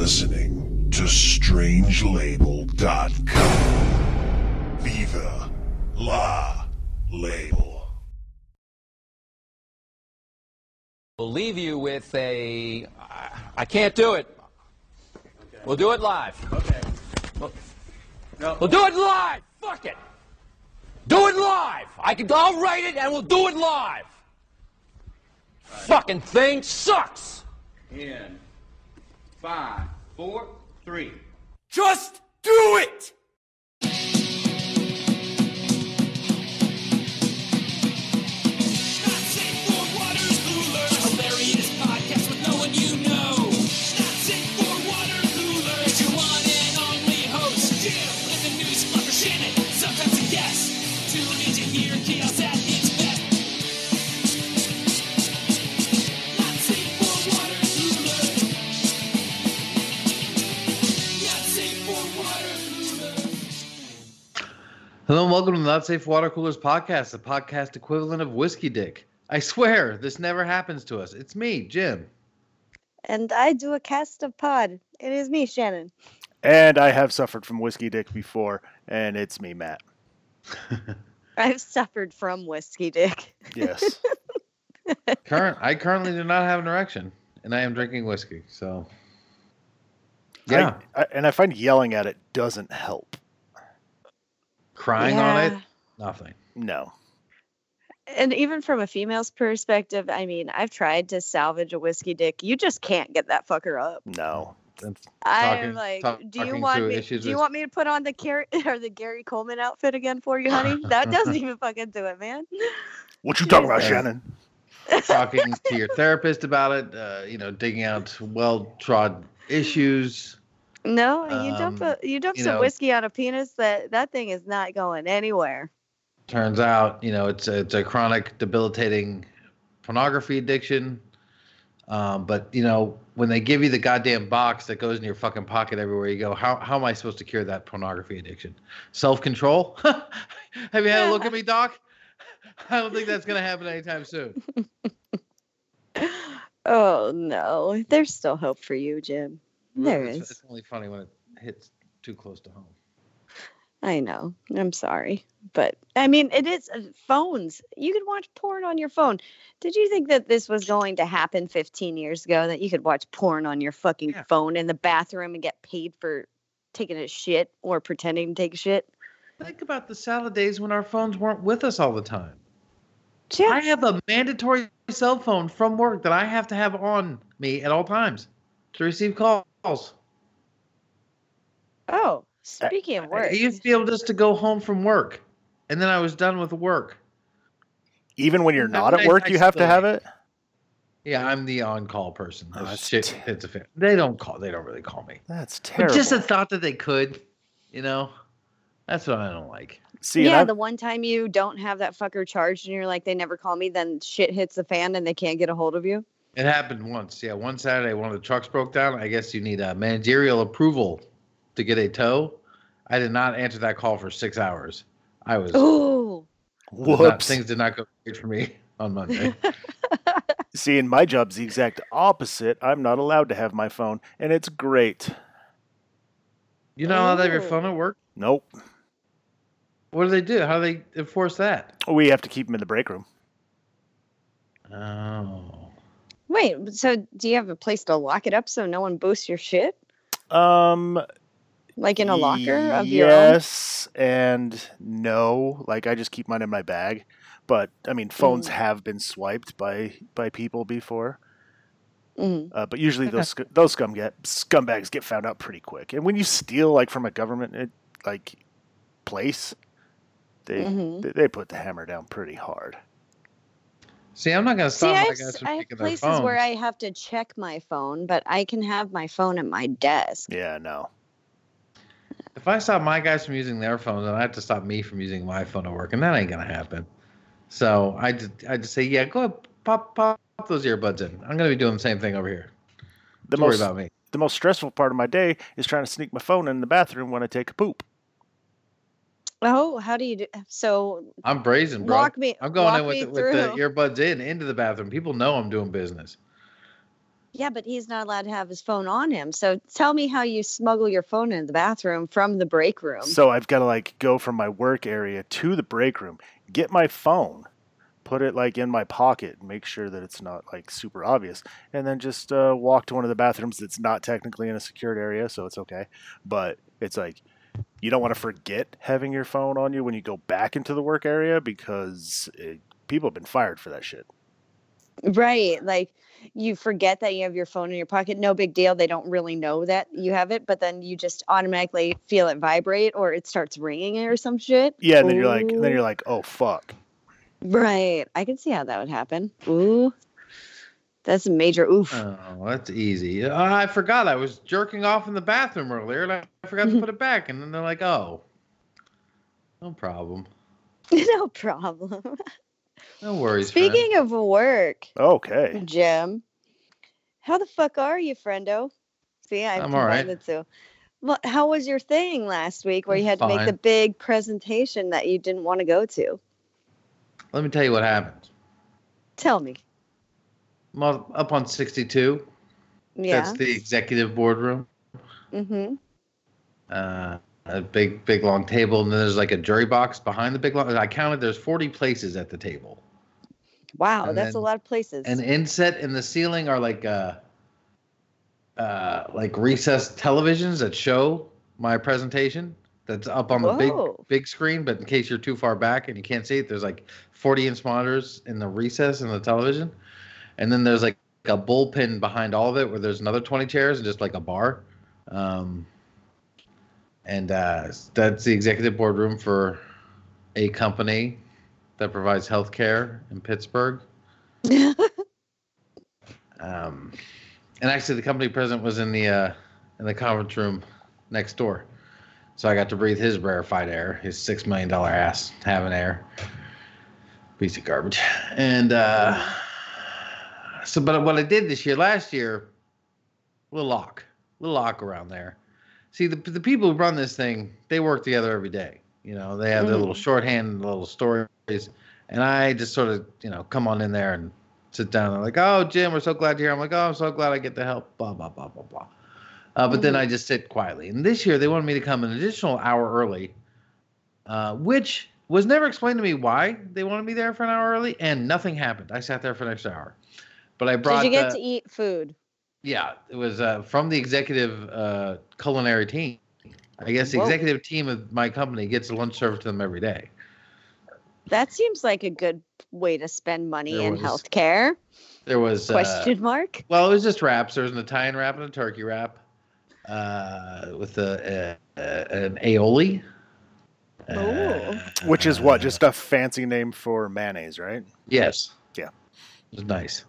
listening to strangelabel.com. Viva la label. We'll leave you with I can't do it. Okay. We'll do it live. Okay. We'll do it live. Fuck it. Do it live. I'll write it and we'll do it live. Fucking thing sucks. In 5, 4, 3. Just do it. Hello and welcome to the Not Safe Water Coolers podcast, the podcast equivalent of Whiskey Dick. I swear, this never happens to us. It's me, Jim. And I do a cast of pod. It is me, Shannon. And I have suffered from Whiskey Dick before, and it's me, Matt. I've suffered from Whiskey Dick. Yes. I currently do not have an erection, and I am drinking whiskey, so... Yeah. I find yelling at it doesn't help. Crying on it? Nothing. No. And even from a female's perspective, I mean, I've tried to salvage a Whiskey Dick. You just can't get that fucker up. No. I'm like, do you want me to put on the Gary Coleman outfit again for you, honey? That doesn't even fucking do it, man. What you talking about, Shannon? Talking to your therapist about it, digging out well-trod issues. No, you dump some whiskey on a penis, that thing is not going anywhere. Turns out, it's a chronic, debilitating pornography addiction. But when they give you the goddamn box that goes in your fucking pocket everywhere you go, how am I supposed to cure that pornography addiction? Self-control? Have you had a look at me, Doc? I don't think that's going to happen anytime soon. Oh, no. There's still hope for you, Jim. There is. It's only funny when it hits too close to home. I know. I'm sorry. But, I mean, it is phones. You can watch porn on your phone. Did you think that this was going to happen 15 years ago, that you could watch porn on your fucking phone in the bathroom and get paid for taking a shit or pretending to take a shit? Think about the salad days when our phones weren't with us all the time. Yeah. I have a mandatory cell phone from work that I have to have on me at all times to receive calls. Oh, speaking of work. I used to be able just to go home from work, and then I was done with work. Even when you're not at work, you have to have it? Yeah, I'm the on-call person. It's a fan. They don't really call me. That's terrible. But just the thought that they could, that's what I don't like. See, yeah, the one time you don't have that fucker charged and you're like, they never call me, then shit hits the fan and they can't get a hold of you. It happened once. Yeah, one Saturday, one of the trucks broke down. I guess you need a managerial approval to get a tow. I did not answer that call for 6 hours. I was... Ooh. Whoops. Things did not go great for me on Monday. See, in my job's the exact opposite. I'm not allowed to have my phone, and it's great. You're not allowed to have your phone at work? Nope. What do they do? How do they enforce that? We have to keep them in the break room. Oh. Wait, so do you have a place to lock it up so no one boosts your shit? Like in a locker of your own? Yes and no. Like, I just keep mine in my bag. But, I mean, phones have been swiped by people before. But usually those scumbags get found out pretty quick. And when you steal, like, from a government, place, they put the hammer down pretty hard. See, I'm not going to stop my guys from I have taking their places phones. where I have to check my phone, but I can have my phone at my desk. Yeah, no. If I stop my guys from using their phones, then I have to stop me from using my phone at work, and that ain't going to happen. So I just say, yeah, go ahead, pop those earbuds in. I'm going to be doing the same thing over here. Don't worry about me. The most stressful part of my day is trying to sneak my phone in the bathroom when I take a poop. Oh, how do you do? So I'm brazen, bro. I'm going in with the earbuds into the bathroom. People know I'm doing business. Yeah, but he's not allowed to have his phone on him. So tell me how you smuggle your phone into the bathroom from the break room. So I've got to like go from my work area to the break room, get my phone, put it like in my pocket, make sure that it's not like super obvious, and then just walk to one of the bathrooms that's not technically in a secured area, so it's okay. But it's like you don't want to forget having your phone on you when you go back into the work area because people have been fired for that shit. Right. Like you forget that you have your phone in your pocket. No big deal. They don't really know that you have it, but then you just automatically feel it vibrate or it starts ringing or some shit. Yeah, and then you're like, oh fuck. Right. I can see how that would happen. Ooh. That's a major oof. Oh, that's easy. I forgot I was jerking off in the bathroom earlier, and I forgot to put it back. And then they're like, "Oh, no problem, No problem. no worries." Speaking of work, Okay. Jim, how the fuck are you, friendo? See, I've I'm all right. combined the two. Well, how was your thing last week where you had to make Fine. the big presentation that you didn't want to go to? Let me tell you what happened. Tell me. I'm up on 62. Yeah. That's the executive boardroom. Mm-hmm. A big long table, and then there's like a jury box behind the big long. I counted. There's 40 places at the table. Wow, And that's a then- lot of places. And inset in the ceiling are like recessed televisions that show my presentation. That's up on the Whoa. big screen, but in case you're too far back and you can't see it, there's like 40-inch monitors in the recess in the television. And then there's like a bullpen behind all of it where there's another 20 chairs and just like a bar. That's the executive boardroom for a company that provides healthcare in Pittsburgh. And actually, the company president was in the conference room next door, so I got to breathe his rarefied air, his $6 million ass having air, piece of garbage. And but what I did last year, little lock around there. See, the people who run this thing, they work together every day. You know, they have their little shorthand, little stories, and I just sort of, come on in there and sit down. They're like, "Oh, Jim, we're so glad you're here." I'm like, "Oh, I'm so glad I get to help." Blah blah blah blah blah. But then I just sit quietly. And this year they wanted me to come an additional hour early, which was never explained to me why they wanted me there for an hour early, and nothing happened. I sat there for an extra hour. But I brought. Did you get to eat food? Yeah, it was from the executive culinary team. I guess the Whoa. executive team of my company gets lunch served to them every day. That seems like a good way to spend money There in was- healthcare. There was Question mark? well, it was just wraps. There was an Italian wrap and a turkey wrap with an aioli. Ooh. Which is what? Just a fancy name for mayonnaise, right? Yes. Yeah. It was nice.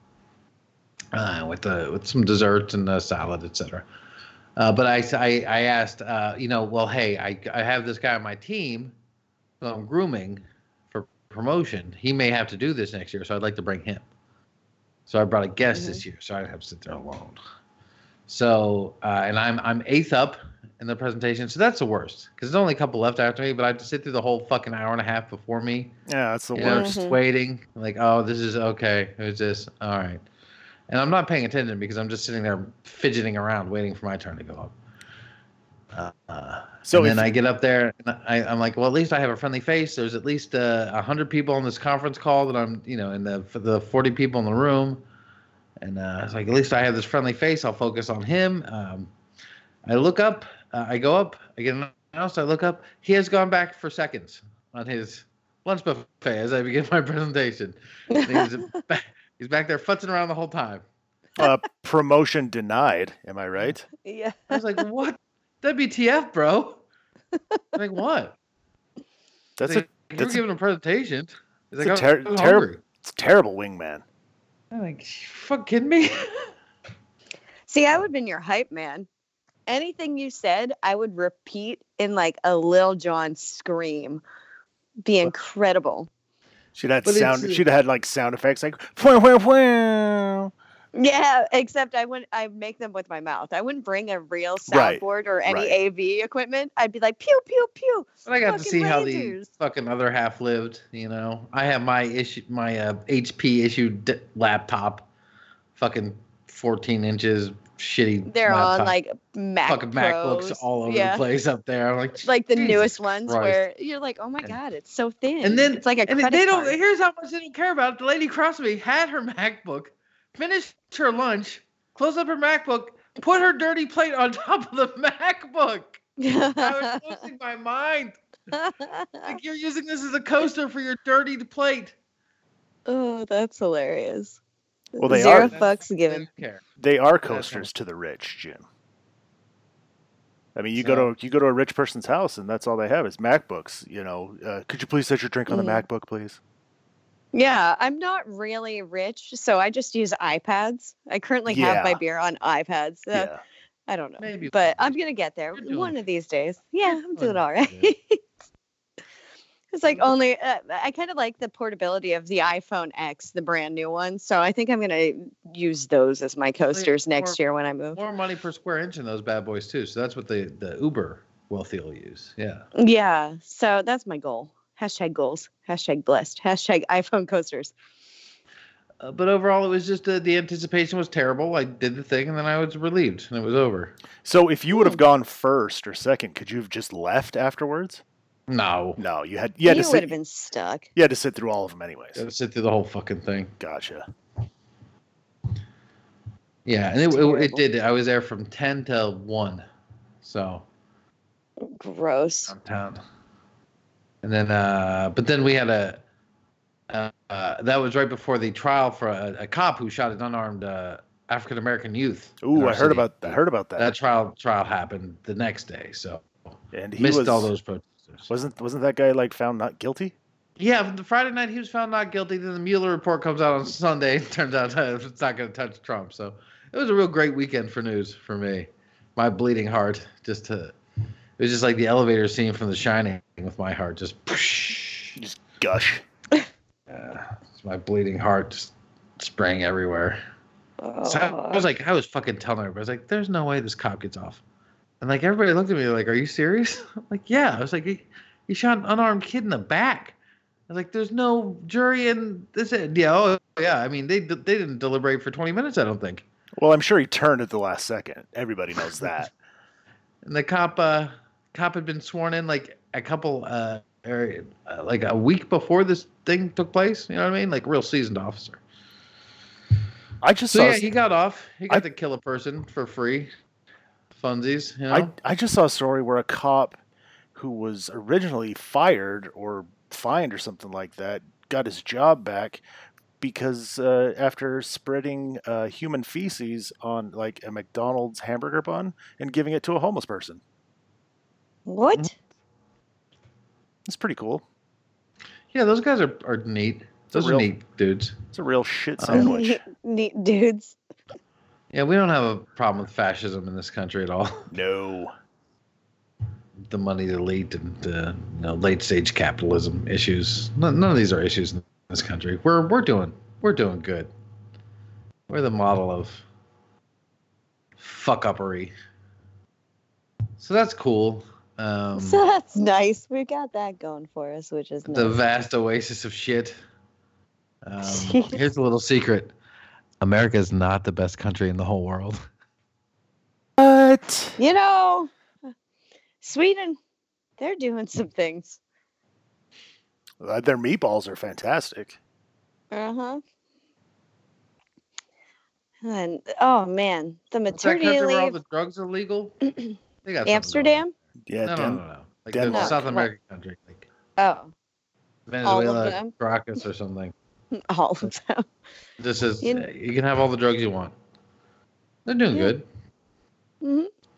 With some desserts and a salad, etc. But I asked, well, hey, I have this guy on my team who I'm grooming for promotion. He may have to do this next year, so I'd like to bring him. So I brought a guest this year, so I don't have to sit there alone. So and I'm 8th up in the presentation, so that's the worst because there's only a couple left after me, but I have to sit through the whole fucking hour and a half before me. Yeah, that's the You know, worst. just waiting. Like, oh, this is okay. Who's this? All right. And I'm not paying attention because I'm just sitting there fidgeting around, waiting for my turn to go up. So and if- then I get up there, and I'm like, well, at least I have a friendly face. There's at least 100 people on this conference call that I'm, and for the 40 people in the room. And it's like, at least I have this friendly face. I'll focus on him. I look up. I go up. I get announced. I look up. He has gone back for seconds on his lunch buffet as I begin my presentation. And he's back there futzing around the whole time. Promotion denied. Am I right? Yeah. I was like, what? WTF, bro? I'm like, what? That's Like, a you were that's giving a presentation. He's a like, ter- I'm terrible hungry. it's a terrible wingman. I'm like, you fucking kidding me? See, I would have been your hype man. Anything you said, I would repeat in like a Lil Jon scream. Be incredible. She'd had But sound. it's- She'd have had like sound effects like "Wah, wah, wah." Yeah, except I make them with my mouth. I wouldn't bring a real Right, soundboard or any right. AV equipment. I'd be like pew pew pew. But I got to Fucking see how the Rangers. fucking other half lived. I have my HP issued laptop, fucking 14 inches, shitty. They're on laptop. like Mac fucking Pros. MacBooks all over Yeah. the place up there. I'm like the Jesus newest ones Christ. where you're like, oh my God, it's so thin. And then it's like a and credit they don't. card. Here's how much they don't care about it. The lady across from me had her MacBook, finished her lunch, closed up her MacBook, put her dirty plate on top of the MacBook. I was losing my mind. Like, you're using this as a coaster for your dirty plate. Oh, that's hilarious. Well, they Zero are. fucks They given. don't care. They are coasters to the rich, Jim. I mean, you go to a rich person's house, and that's all they have is MacBooks. You know, could you please set your drink on the MacBook, please? Yeah, I'm not really rich, so I just use iPads. I currently have my beer on iPads. So Yeah. I don't know, Maybe but I'm gonna get there You're doing one good. of these days. Yeah, I'm doing doing all right. good. It's like only I kind of like the portability of the iPhone X, the brand new one. So I think I'm gonna use those as my coasters next year when I move. More money per square inch in those bad boys too. So that's what the Uber wealthy will use. Yeah. Yeah, so that's my goal. Hashtag goals. Hashtag blessed. Hashtag iPhone coasters. But overall, it was just the anticipation was terrible. I did the thing, and then I was relieved, and it was over. So if you would have gone first or second, could you have just left afterwards? No. No, you had You to would sit. have been stuck. You had to sit through all of them anyways. Got to sit through the whole fucking thing. Gotcha. Yeah, and it did. I was there from 10 till 1. So Gross. downtown. And then, but then we had that was right before the trial for a cop who shot an unarmed African American youth. Ooh, I heard about that. That trial happened the next day, so And he missed was all those protesters. wasn't that guy like found not guilty? Yeah, the Friday night he was found not guilty. Then the Mueller report comes out on Sunday. It turns out it's not going to touch Trump. So it was a real great weekend for news for me. My bleeding heart it was just like the elevator scene from The Shining with my heart just Gush. it's my bleeding heart just spraying everywhere. So I was fucking telling everybody, I was like, there's no way this cop gets off. And like everybody looked at me like, are you serious? I'm like, yeah. I was like, he shot an unarmed kid in the back. I was like, there's no jury in this. Yeah, I mean, they didn't deliberate for 20 minutes, I don't think. Well, I'm sure he turned at the last second. Everybody knows that. And the cop had been sworn in like a couple, like a week before this thing took place. You know what I mean? Like a real seasoned officer. I just So saw. yeah, he got off. He got to kill a person for free. Funsies, you know? I just saw a story where a cop who was originally fired or fined or something like that got his job back because after spreading human feces on like a McDonald's hamburger bun and giving it to a homeless person. What? It's pretty cool. Yeah, those guys are neat. Those are neat dudes. It's a real shit sandwich. Neat dudes. Yeah, we don't have a problem with fascism in this country at all. No. The moneyed elite and late stage capitalism issues. None of these are issues in this country. We're doing good. We're the model of fuck-uppery. So that's cool. So that's nice. We got that going for us, which is nice. The vast oasis of shit. Here's a little secret. America is not the best country in the whole world. What? You know, Sweden, they're doing some things. Their meatballs are fantastic. Uh-huh. And oh man, the What's that maternity country where all leave. the drugs are legal? They got something Amsterdam? Yeah, going on. No. Like Denmark. the South Come on. American country, like Oh, Venezuela, them? Caracas, or something. all of them. This is You- you can have all the drugs you want. They're doing good. hmm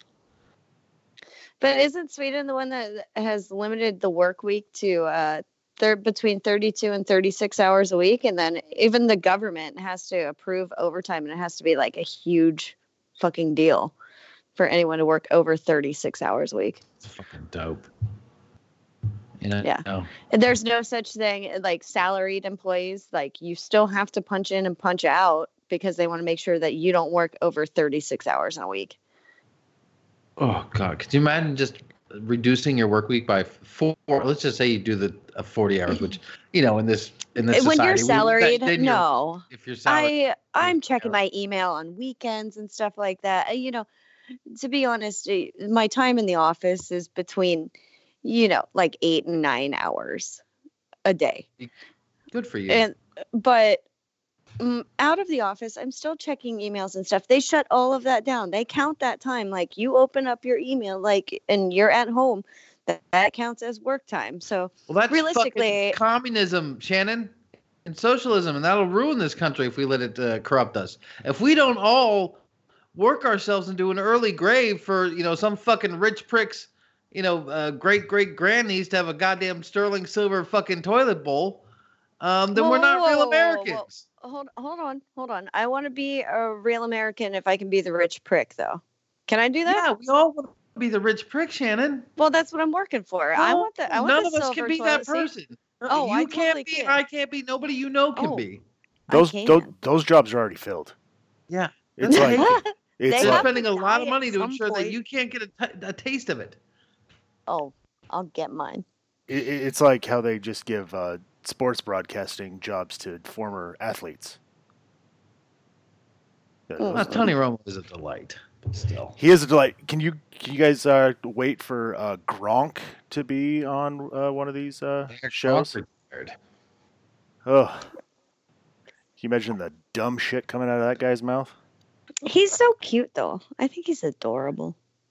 But isn't Sweden the one that has limited the work week to between 32 and 36 hours a week? And then even the government has to approve overtime, and it has to be like a huge fucking deal for anyone to work over 36 hours a week. It's fucking dope. You know? Yeah. No. And there's no such thing like salaried employees. Like you still have to punch in and punch out because they want to make sure that you don't work over 36 hours in a week. Oh God, could you imagine just reducing your work week by 4. Let's just say you do the 40 hours, which in this when society, you're salaried, then no. If you're salaried, I'm checking my email on weekends and stuff like that. To be honest, my time in the office is between, like 8 and 9 hours a day. Good for you. But out of the office, I'm still checking emails and stuff. They shut all of that down. They count that time. Like you open up your email, and you're at home, that counts as work time. So that's realistically, communism, Shannon, and socialism, and that'll ruin this country if we let it corrupt us. If we don't all work ourselves into an early grave for some fucking rich pricks, great grannies to have a goddamn sterling silver fucking toilet bowl, then we're not real Americans. Hold on. I want to be a real American if I can be the rich prick, though. Can I do that? Yeah, we all want to be the rich prick, Shannon. Well, that's what I'm working for. No, I want none of us can be that person. Oh, you can't totally be. can. I can't be. Nobody can be. Those jobs are already filled. Yeah, it's like they're spending a lot of money to ensure that you can't get a taste of it. Oh, I'll get mine. It's like how they just give sports broadcasting jobs to former athletes. Tony Romo is a delight, but still. He is a delight. Can you guys wait for Gronk to be on one of these shows? Oh, can you imagine the dumb shit coming out of that guy's mouth? He's so cute, though. I think he's adorable.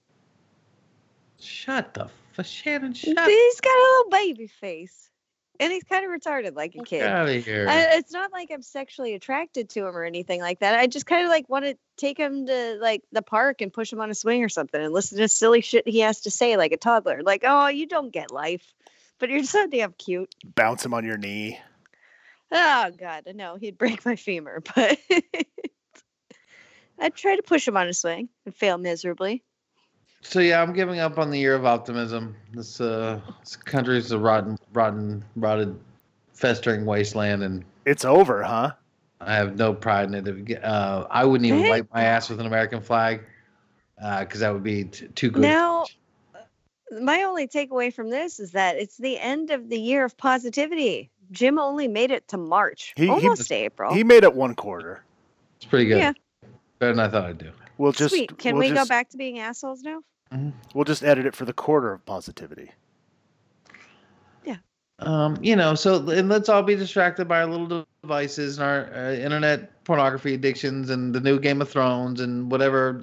Shut the Shannon. He's got a little baby face. And he's kind of retarded like a kid. Get out of here. It's not like I'm sexually attracted to him or anything like that. I just kind of want to take him to the park and push him on a swing or something and listen to silly shit he has to say like a toddler. Like, oh, you don't get life, but you're so damn cute. Bounce him on your knee. Oh, God. No, he'd break my femur, but I'd try to push him on a swing and fail miserably. So yeah, I'm giving up on the year of optimism. This country's a rotted, festering wasteland, and it's over, huh? I have no pride in it. I wouldn't even wipe my ass with an American flag because that would be too good. Now, my only takeaway from this is that it's the end of the year of positivity. Jim only made it to March, almost April. He made it one quarter. It's pretty good. Yeah. Better than I thought I'd do. Sweet. Can we go back to being assholes now? Mm-hmm. We'll just edit it for the quarter of positivity. Yeah. So and let's all be distracted by our little devices and our internet pornography addictions and the new Game of Thrones and whatever.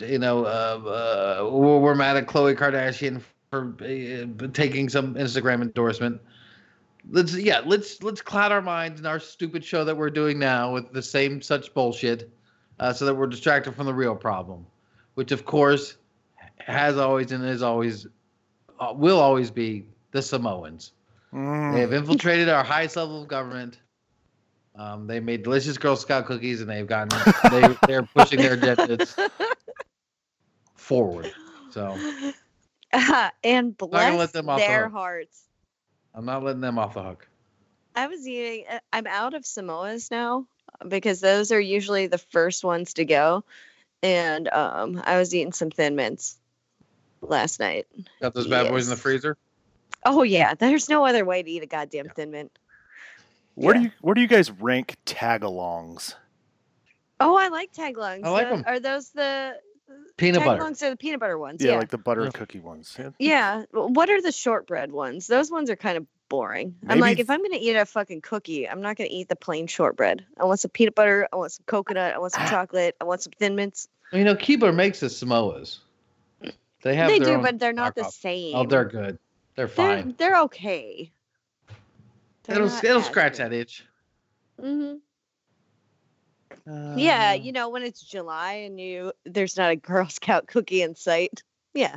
We're mad at Khloe Kardashian for taking some Instagram endorsement. Let's cloud our minds in our stupid show that we're doing now with the same such bullshit, so that we're distracted from the real problem, which of course has always and is always will always be the Samoans. They have infiltrated our highest level of government. They made delicious Girl Scout cookies, and they're pushing their agendas forward. So and bless their hearts. I'm not letting them off the hook. I'm out of Samoas now because those are usually the first ones to go. And I was eating some Thin Mints last night. Got those bad boys in the freezer? Oh, yeah. There's no other way to eat a goddamn Thin Mint. Where do you guys rank tagalongs? Oh, I like tagalongs. I like them. Are those the peanut butter? Tagalongs are the peanut butter ones. Yeah, like the butter cookie ones. Yeah. What are the shortbread ones? Those ones are kind of boring. I'm like, if I'm going to eat a fucking cookie, I'm not going to eat the plain shortbread. I want some peanut butter. I want some coconut. I want some chocolate. I want some Thin Mints. Keebler makes the Samoas. They do, but they're not the same. Oh, they're good. They're fine. They're okay. It'll scratch that itch. Mm-hmm. Yeah, when it's July and there's not a Girl Scout cookie in sight. Yeah.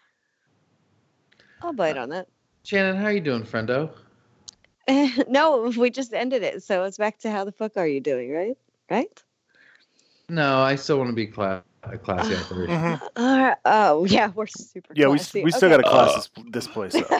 I'll bite on that. Shannon, how are you doing, friendo? No, we just ended it, so it's back to how the fuck are you doing, right? Right? No, I still want to be classy operation. Oh, yeah, we're super classy. we still got to class this place up.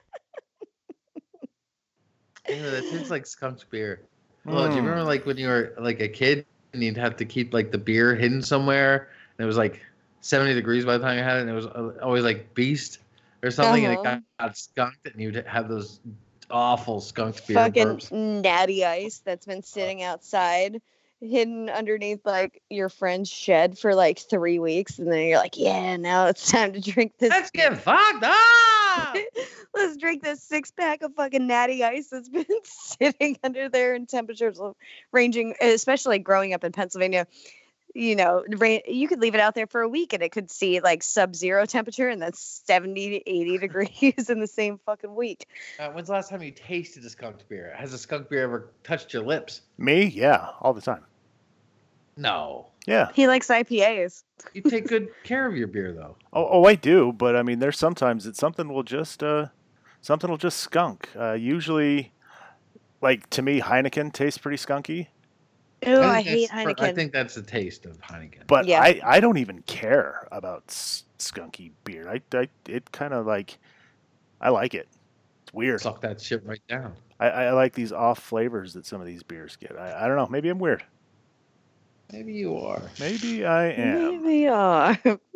That tastes like skunk beer. Oh, do you remember when you were a kid and you'd have to keep the beer hidden somewhere and it was 70 degrees by the time you had it and it was always Beast or something, and it Uh-huh. got skunked, and you'd have those awful skunked beer Fucking burps. natty ice that's been sitting outside, hidden underneath like your friend's shed for like 3 weeks, and then you're like, yeah, now it's time to drink this. Let's get fucked up. Let's drink this 6-pack of fucking natty ice that's been sitting under there in temperatures ranging, especially growing up in Pennsylvania. You know, you could leave it out there for a week and it could see like sub-zero temperature, and that's 70 to 80 degrees in the same fucking week. When's the last time you tasted a skunked beer? Has a skunked beer ever touched your lips? Me? Yeah, all the time. No. Yeah. He likes IPAs. You take good care of your beer, though. Oh, I do, but I mean, there's sometimes that something will just skunk. Usually, like to me, Heineken tastes pretty skunky. Ooh, I think hate that's- Heineken. I think that's the taste of Heineken. But Yeah. I don't even care about skunky beer. It kind of like, I like it. It's weird. Suck that shit right down. I like these off flavors that some of these beers get. I don't know. Maybe I'm weird. Maybe you are. Maybe I am. Maybe are.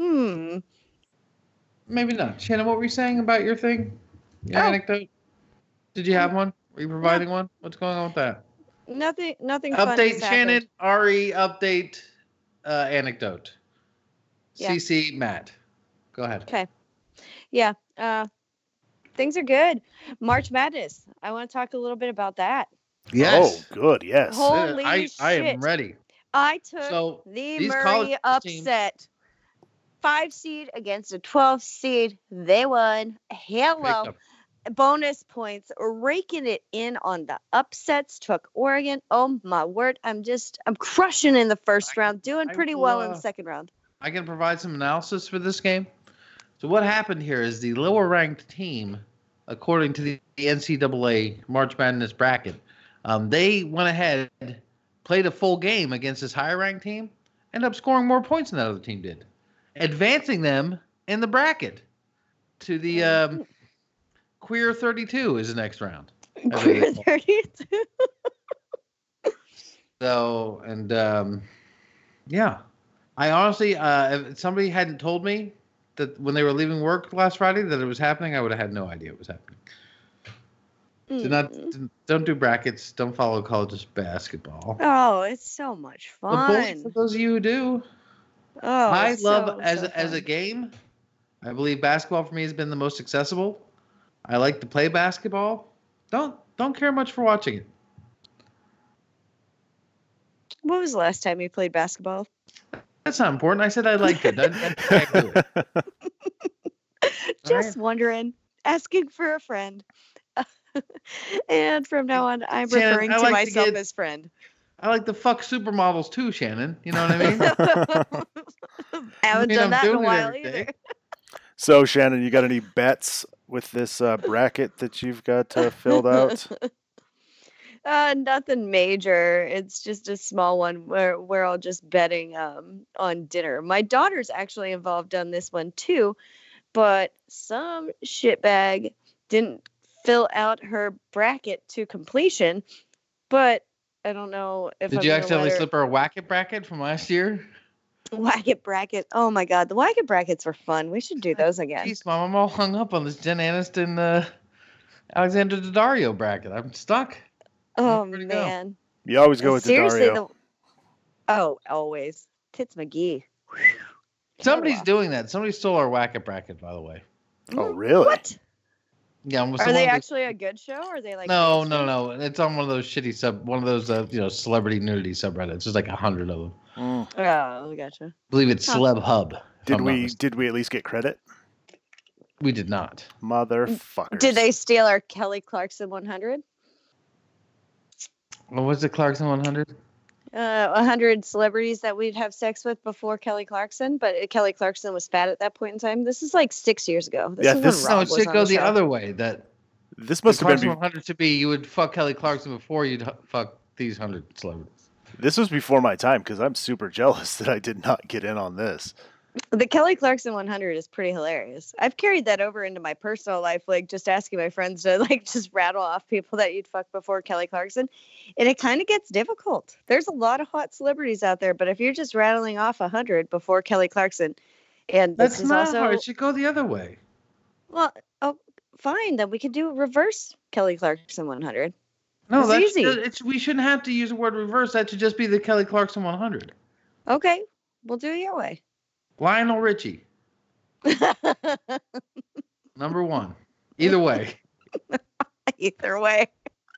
Maybe not. Shannon, what were you saying about your thing? Your Oh. anecdote? Did you have one? Were you providing one? What's going on with that? Nothing fun Update, has Shannon. happened. Ari, update, anecdote. Yeah. CC, Matt. Go ahead. Okay. Yeah. Things are good. March Madness. I want to talk a little bit about that. Oh, good. Yes. Holy I am shit. ready. I took So, the these Murray college teams- upset. 5 seed against a 12 seed. They won. Hello. Picked up. Bonus points, raking it in on the upsets. Took Oregon. Oh my word. I'm crushing in the first round, doing I pretty will, well in the second round. I can provide some analysis for this game. So what happened here is the lower ranked team, according to the NCAA March Madness bracket, they went ahead, played a full game against this higher ranked team, ended up scoring more points than that other team did, advancing them in the bracket to the Queer 32 is the next round. Queer 32. So, and yeah, I honestly, if somebody hadn't told me that when they were leaving work last Friday that it was happening, I would have had no idea it was happening. Don't do brackets. Don't follow college basketball. Oh, it's so much But boys, fun. for those of you who do, Oh, I it's love so as a fun. game. I believe basketball for me has been the most accessible. I like to play basketball. Don't care much for watching it. When was the last time you played basketball? That's not important. I said I liked it. I do it. Just wondering, asking for a friend. And from now on, I'm Shannon, referring I to like to myself get- as friend. I like to fuck supermodels too, Shannon. You know what I mean? Haven't mean, done I'm that in a doing it while every day. either. So, Shannon, you got any bets with this bracket that you've got filled out? Nothing major. It's just a small one where we're all just betting on dinner. My daughter's actually involved on this one too, but some shitbag didn't fill out her bracket to completion. But I don't know if Did I'm you gonna accidentally let her slip her a Wacket bracket from last year? Wacket bracket. Oh my god, the Wacket brackets were fun. We should do those again. Jeez, Mom, I'm all hung up on this Jen Aniston, Alexander Daddario bracket. I'm stuck. Oh Where'd it go? man. You always go with Seriously, Dario. oh, always. Tits McGee. Somebody's off. doing that. Somebody stole our Wacket bracket, by the way. Oh, really? What? Yeah, almost Are they actually a good show? Or are they like No, mainstream? no. It's on one of those shitty one of those celebrity nudity subreddits. There's like 100 of them. Mm. Oh, gotcha. I believe it's Huh. Celeb Hub. if Did I'm not we mistaken. at least get credit? We did not. Motherfuckers. Did they steal our Kelly Clarkson 100? What was it, Clarkson 100? 100 celebrities that we'd have sex with before Kelly Clarkson, but Kelly Clarkson was fat at that point in time. This is like 6 years ago. Yeah, is this- when No, Rob it was should on go the the show. other way. That This the must have Clarkson been 100 should be you would fuck Kelly Clarkson before you'd fuck these 100 celebrities. this was before my time because I'm super jealous that I did not get in on this. The Kelly Clarkson 100 is pretty hilarious. I've carried that over into my personal life, like just asking my friends to like just rattle off people that you'd fuck before Kelly Clarkson. And it kind of gets difficult. There's a lot of hot celebrities out there, but if you're just rattling off 100 before Kelly Clarkson, and this That's is not also hard. It should go the other way. Well, oh, fine. Then we can do reverse Kelly Clarkson 100. No, It's that's easy. we shouldn't have to use the word reverse. That should just be the Kelly Clarkson 100. Okay, we'll do it your way. Lionel Richie, number 1. Either way. Either way.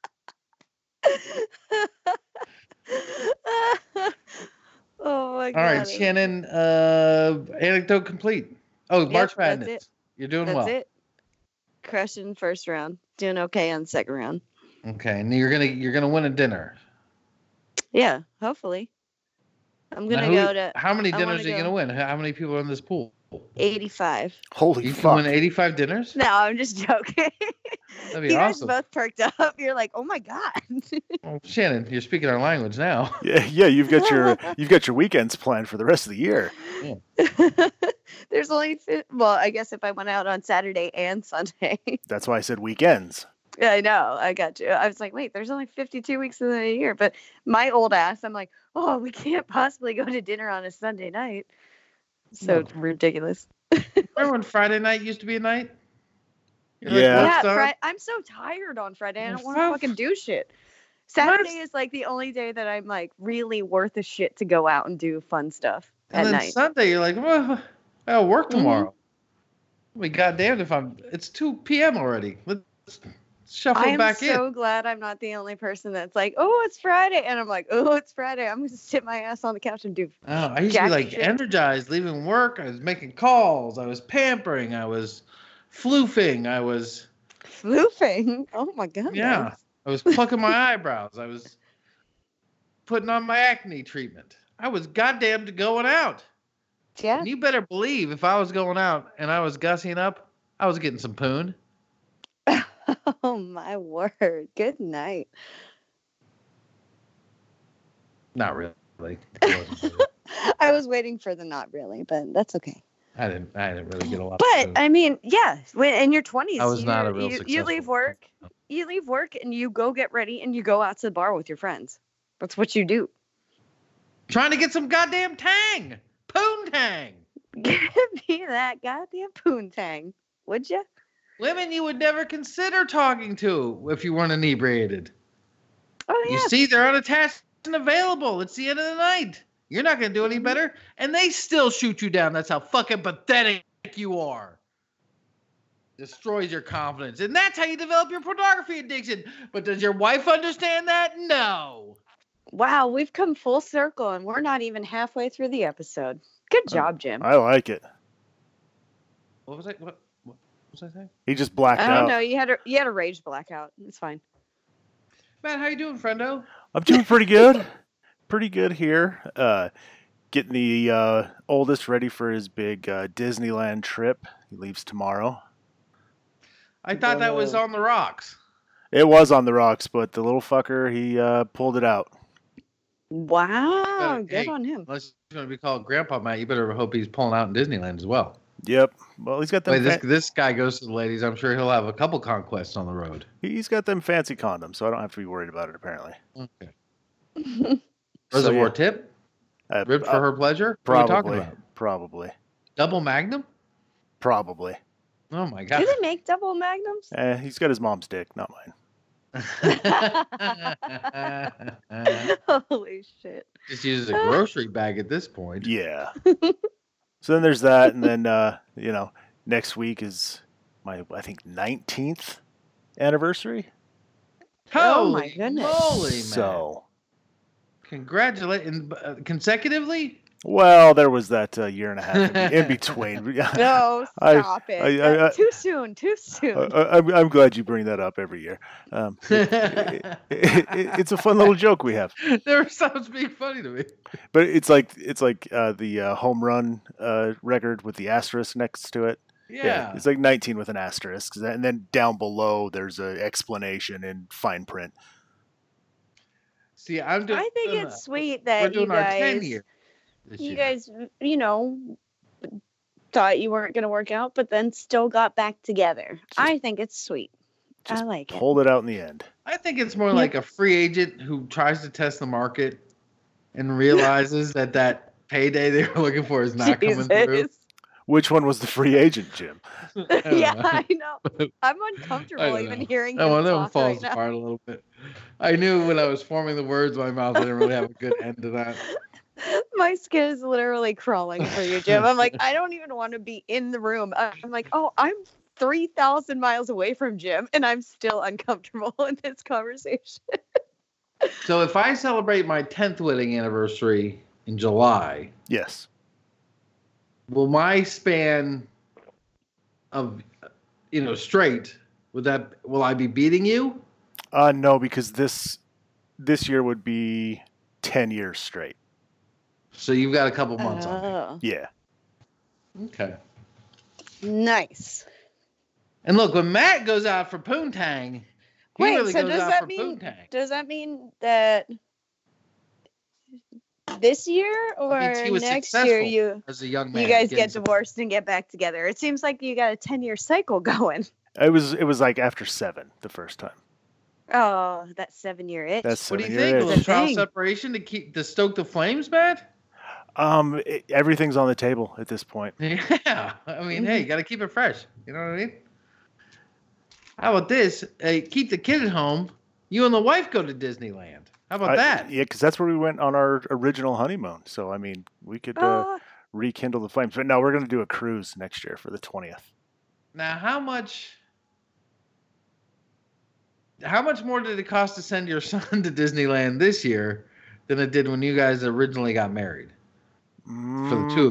Oh my god. All right, Shannon. Anecdote complete. Oh, Yep, March that's Madness. it. You're doing That's well. it. Crushing first round. Doing okay on second round. Okay, and you're gonna win a dinner. Yeah, hopefully. I'm gonna Now, go to How many I dinners wanna are you go- gonna win? How many people are in this pool? 85. Holy You can fuck! win 85 dinners? No, I'm just joking. That'd be You guys awesome. both perked up. You're like, oh my god. Well, Shannon, you're speaking our language now. Yeah, you've got your weekends planned for the rest of the year. There's only well, I guess if I went out on Saturday and Sunday. That's why I said weekends. Yeah, I know. I got you. I was like, wait, there's only 52 weeks in a year. But my old ass, I'm like, oh, we can't possibly go to dinner on a Sunday night. So ridiculous. Remember when Friday night used to be a night? You're like, Yeah. "What's done?" I'm so tired on Friday. I don't want Well, to fucking do shit. Saturday is like the only day that I'm like really worth a shit to go out and do fun stuff And at then night. Sunday, you're like, well, I'll work tomorrow. We goddamn if it's 2 p.m. already. Let's shuffle I am back so in. glad I'm not the only person that's like, oh, it's Friday. And I'm like, oh, it's Friday. I'm going to sit my ass on the couch and do Oh, I used to be jack like shit. energized, leaving work. I was making calls. I was pampering. I was floofing. I was, floofing. Oh my God. yeah. I was plucking my eyebrows. I was putting on my acne treatment. I was goddamn going out. Yeah. And you better believe if I was going out and I was gussying up, I was getting some poon. Oh my word. Good night. Not really. It wasn't really. I was waiting for the not really, but that's okay. I didn't really get a lot. But of I mean, yeah, when in your 20s, I was not a real you successful leave work, and you go get ready and you go out to the bar with your friends. That's what you do. trying to get some goddamn tang, poon tang. Give me that goddamn poontang, would you? Women you would never consider talking to if you weren't inebriated. Oh yeah. You see, they're unattached and available. It's the end of the night. You're not going to do any better. And they still shoot you down. That's how fucking pathetic you are. Destroys your confidence. And that's how you develop your pornography addiction. But does your wife understand that? No. Wow, we've come full circle and we're not even halfway through the episode. Good job, Jim. I like it. What was I? What was I saying? He just blacked I don't out. know. You had a rage blackout. It's fine. Matt, how you doing, friendo? I'm doing pretty good. Pretty good here. Getting the oldest ready for his big Disneyland trip. He leaves tomorrow. I thought that was on the rocks. It was on the rocks, but the little fucker, he pulled it out. Wow, good Hey, on him. Unless he's going to be called Grandpa Matt, you better hope he's pulling out in Disneyland as well. Yep. Well, he's got them. Wait, this guy goes to the ladies. I'm sure he'll have a couple conquests on the road. He's got them fancy condoms, so I don't have to be worried about it. Apparently. Okay. Reservoir yeah. tip? Ribbed for her pleasure? Probably. What are you talking about? Probably. Double Magnum? Probably. Oh my Do god. they make double magnums? He's got his mom's dick, not mine. Holy shit. Just uses a grocery bag at this point. Yeah. So then there's that, and then next week is my, I think, 19th anniversary. Oh my Holy goodness. moly, man. So, Congratulations. Consecutively? well, there was that year and a half in between. No, stop it. I- Too soon. Too soon. I'm glad you bring that up every year. It's a fun little joke we have, Never stops being funny to me. but it's like the home run record with the asterisk next to it. Yeah. It's like 19 with an asterisk, and then down below there's an explanation in fine print. See, I'm doing. I think it's sweet We're that you doing our 10 guys, year. This you year. guys, thought you weren't going to work out, but then still got back together. I think it's sweet. I like it. Hold it out in the end. I think it's more like a free agent who tries to test the market and realizes that payday they were looking for is not coming through. Jesus. Which one was the free agent, Jim? Yeah, I know. I'm uncomfortable even hearing him That one talk falls right now. apart a little bit. I knew when I was forming the words in my mouth, I didn't really have a good end to that. My skin is literally crawling for you, Jim. I'm like, I don't even want to be in the room. I'm like, oh, I'm 3,000 miles away from Jim, and I'm still uncomfortable in this conversation. So if I celebrate my 10th wedding anniversary in July, Yes. will my span of, straight, will I be beating you? No, because this year would be 10 years straight. So you've got a couple months on me. Oh, Yeah. Okay. nice. And look, when Matt goes out for Poontang, he Wait, really so goes does out that for mean Poontang. does that mean that this year or means he was next successful year you as a young man. guys getting get some- divorced and get back together? It seems like you got a 10-year cycle going. It was like after 7 the first time. Oh, that 7-year itch. That's What do you 7-year think? A itch. little trial thing. separation to stoke the flames, Matt? Everything's on the table at this point. Yeah. I mean, hey, you got to keep it fresh. You know what I mean? How about this? Keep the kid at home. You and the wife go to Disneyland. How about that? Yeah, because that's where we went on our original honeymoon. So, I mean, we could rekindle the flames. But no, we're going to do a cruise next year for the 20th. Now, how much more did it cost to send your son to Disneyland this year than it did when you guys originally got married? For the two of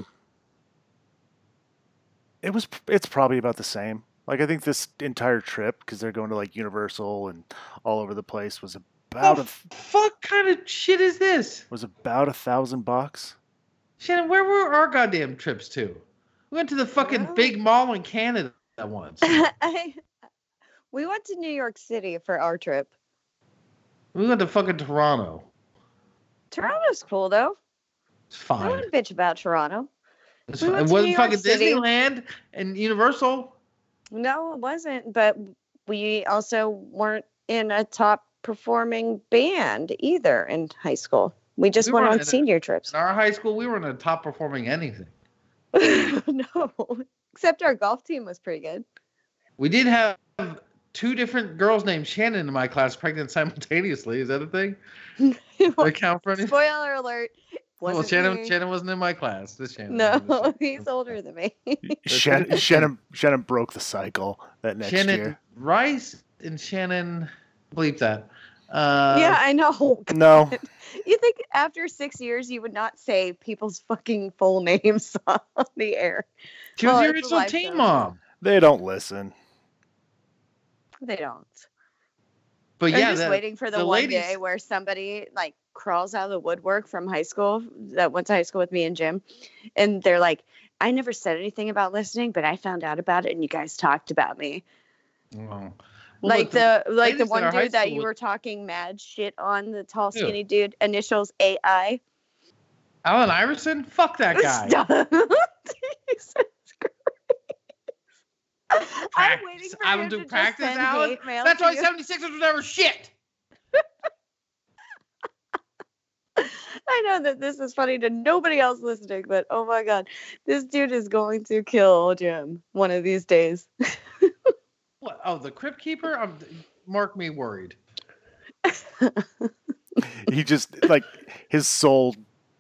you. It's probably about the same. Like, I think this entire trip, because they're going to like Universal and all over the place, was about fuck kind of shit is this? was about $1,000. Shannon, where were our goddamn trips to? We went to the fucking big mall in Canada once. We went to New York City for our trip. We went to fucking Toronto. Toronto's cool though. It's I fine. wouldn't bitch about Toronto. It's we fine. went It to wasn't New York fucking City. Disneyland and Universal. No, it wasn't. But we also weren't in a top performing band either in high school. We just went on senior trips. In our high school, we weren't a top performing anything. No, except our golf team was pretty good. We did have 2 different girls named Shannon in my class pregnant simultaneously. Is that a thing? Does that count for anything? Spoiler alert. Well, Wasn't me. Shannon wasn't in my class. This Shannon. No, he's older than me. Shannon broke the cycle that next Shannon year. Rice and Shannon. Bleep that. Yeah, I know. No. You think after 6 years you would not say people's fucking full names on the air? She was Well, the it's a original live Teen show. Mom. They don't listen. They don't. But I'm yeah, just waiting for the the one ladies- day where somebody like crawls out of the woodwork from high school that went to high school with me and Jim, and they're like, "I never said anything about listening, but I found out about it, and you guys talked about me." Oh. Well, Like look, the ladies in one our high dude that school you would- were talking mad shit on, the tall Who? skinny dude, initials AI. Alan Iverson? Fuck that guy. Stop. Jesus Christ. I'm waiting for I him would do to just practice, send Alan. hate mail That's to why you. 76ers was never shit. I know that this is funny to nobody else listening, but oh my god, this dude is going to kill Jim one of these days. What? Oh, the Crypt Keeper? Mark me worried. He just like his sole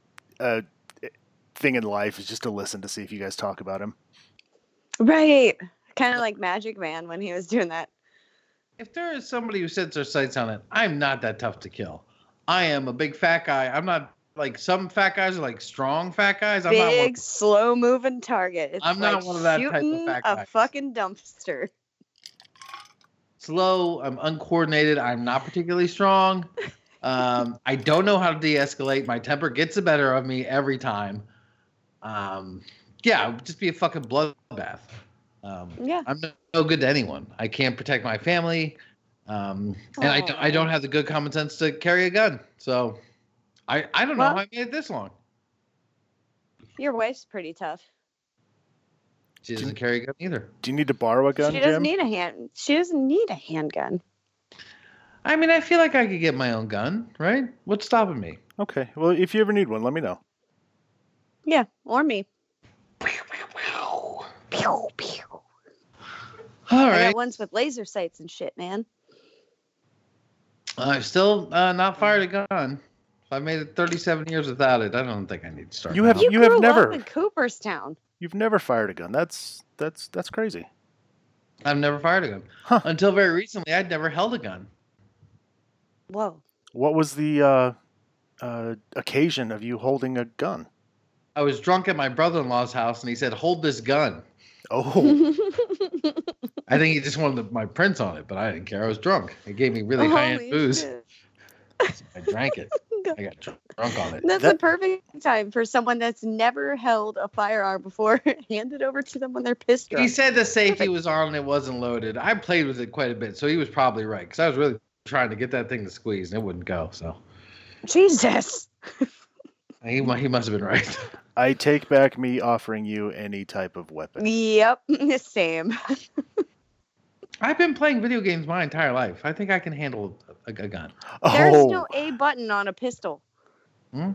thing in life is just to listen to see if you guys talk about him. Right. Kind of like Magic Man when he was doing that. If there is somebody who sets their sights on it, I'm not that tough to kill. I am a big fat guy. I'm not like some fat guys are like strong fat guys. I'm not one. Big, slow moving target. It's I'm not like one of that type of shooting fat a guys. fucking dumpster. Slow. I'm uncoordinated. I'm not particularly strong. I don't know how to de-escalate. My temper gets the better of me every time. Yeah, it would just be a fucking bloodbath. Yeah. I'm no good to anyone. I can't protect my family, and I don't have the good common sense to carry a gun. So I don't know how I made it this long. Your wife's pretty tough. She doesn't carry a gun either. Do you need to borrow a gun, She doesn't Jim? need a hand. She doesn't need a handgun. I mean, I feel like I could get my own gun, right? What's stopping me? Okay. Well, if you ever need one, let me know. Yeah, or me. Pew, pew. All I right. got ones with laser sights and shit, man. I've still not fired a gun. I made it 37 years without it. I don't think I need to start. You now. have You grew never up in Cooperstown. you've never fired a gun. That's crazy. I've never fired a gun. Huh. Until very recently, I'd never held a gun. Whoa. What was the occasion of you holding a gun? I was drunk at my brother-in-law's house, and he said, "Hold this gun." Oh, I think he just wanted my prints on it, but I didn't care. I was drunk. It gave me really high-end Holy booze. shit. I drank it. I got drunk on it. That's That- the perfect time for someone that's never held a firearm before. Hand it over to them when they're pissed He drunk. said the safety was on and it wasn't loaded. I played with it quite a bit, so he was probably right, because I was really trying to get that thing to squeeze, and it wouldn't go. So Jesus. he must have been right. I take back me offering you any type of weapon. Yep. Same. I've been playing video games my entire life. I think I can handle a gun. There's Oh, no A button on a pistol. Hmm?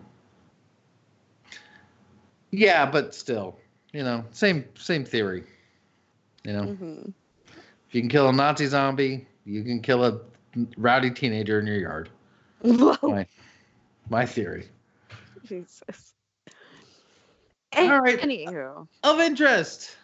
Yeah, but still, same theory. Mm-hmm. If you can kill a Nazi zombie, you can kill a rowdy teenager in your yard. Whoa. My theory. Jesus. All right. Anywho. Of interest.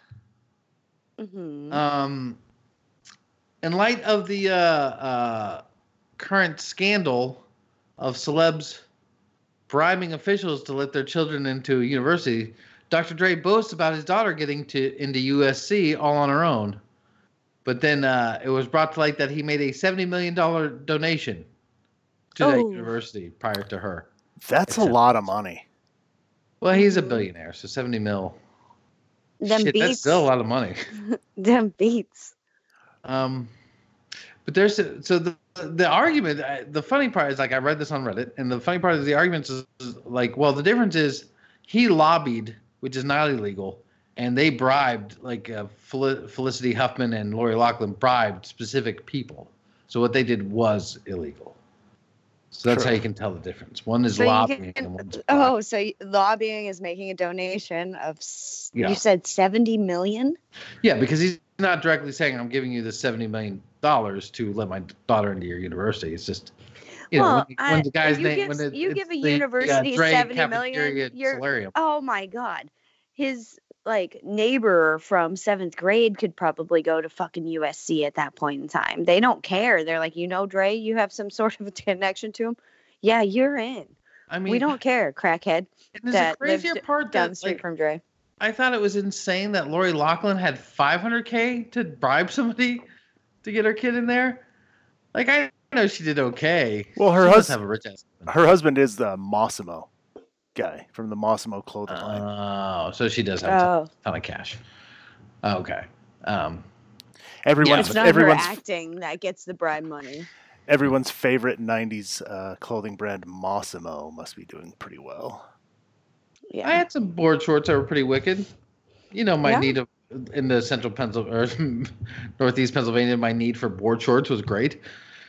Mm-hmm. In light of the current scandal of celebs bribing officials to let their children into university, Dr. Dre boasts about his daughter getting into USC all on her own. But then it was brought to light that he made a $70 million donation to that university prior to her. that's a lot of money. Well, he's a billionaire, so 70 mil. Them Shit, beats. that's still a lot of money. Them beats. But there's the argument. The funny part is, like, I read this on Reddit, and the funny part is the argument is like, well, the difference is he lobbied, which is not illegal, and they bribed, like Felicity Huffman and Lori Loughlin bribed specific people. So what they did was illegal. So that's True. how you can tell the difference. One is So you lobbying, can- and one's so lobbying is making a donation of, Yeah. you said 70 million? yeah, because he's not directly saying I'm giving you the $70 million to let my daughter into your university. It's just, Well, when the guy's you name, give- when it, you it's give a the, university Dre 70 million, Cafeteria you're- Solarium. Oh my God. His neighbor from 7th grade could probably go to fucking USC at that point in time. They don't care. They're like, Dre, you have some sort of a connection to him. Yeah, you're in. I mean, We don't care, crackhead. and there's that a crazier lived part down that, the street like, from Dre. I thought it was insane that Lori Loughlin had $500K to bribe somebody to get her kid in there. Like, I know she did okay. Well, her she must husband- have a rich ass. Her husband is the Mossimo guy from the Mossimo clothing line. Oh, so she does have a ton of cash. Okay. Everyone's It's not everyone's her acting that gets the bribe money. everyone's favorite '90s clothing brand Mossimo must be doing pretty well. Yeah. I had some board shorts that were pretty wicked. My Yeah. need of in the central Pennsylvania or northeast Pennsylvania, my need for board shorts was great.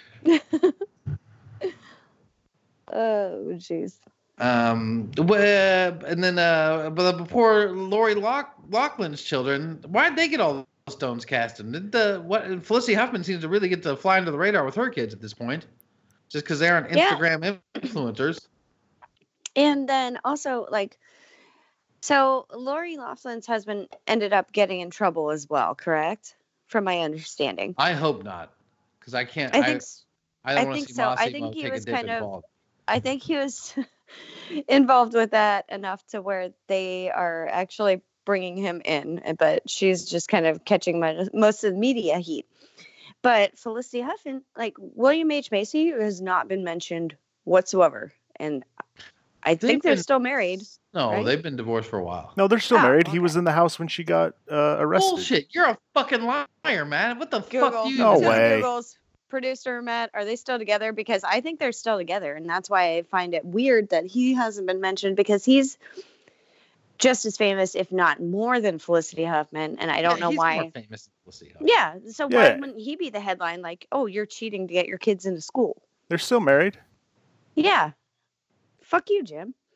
Oh, jeez. And then but before Lori Loughlin's children, why did they get all the stones cast? And Felicity Huffman seems to really get to fly under the radar with her kids at this point, just because they aren't Yeah. Instagram influencers. And then also, so Lori Loughlin's husband ended up getting in trouble as well, correct? From my understanding. I hope not, because I can't. I think I don't I want think to see so. I Massimo think he take was a dip kind in of- ball. I think he was involved with that enough to where they are actually bringing him in, but she's just kind of catching most of the media heat. But Felicity Huffman, William H. Macy, has not been mentioned whatsoever, and I think they're been- still married. No, right? they've been divorced for a while. No, they're still Oh, married. He okay. was in the house when she got arrested. Bullshit! You're a fucking liar, man. What the Google. fuck do you? No do? way. Google's producer Matt, are they still together? Because I think they're still together, and that's why I find it weird that he hasn't been mentioned, because he's just as famous, if not more, than Felicity Huffman, and I don't know he's why. More famous than Felicity Huffman. Yeah, so why Yeah. wouldn't he be the headline? Oh, you're cheating to get your kids into school. They're still married. Yeah, fuck you, Jim.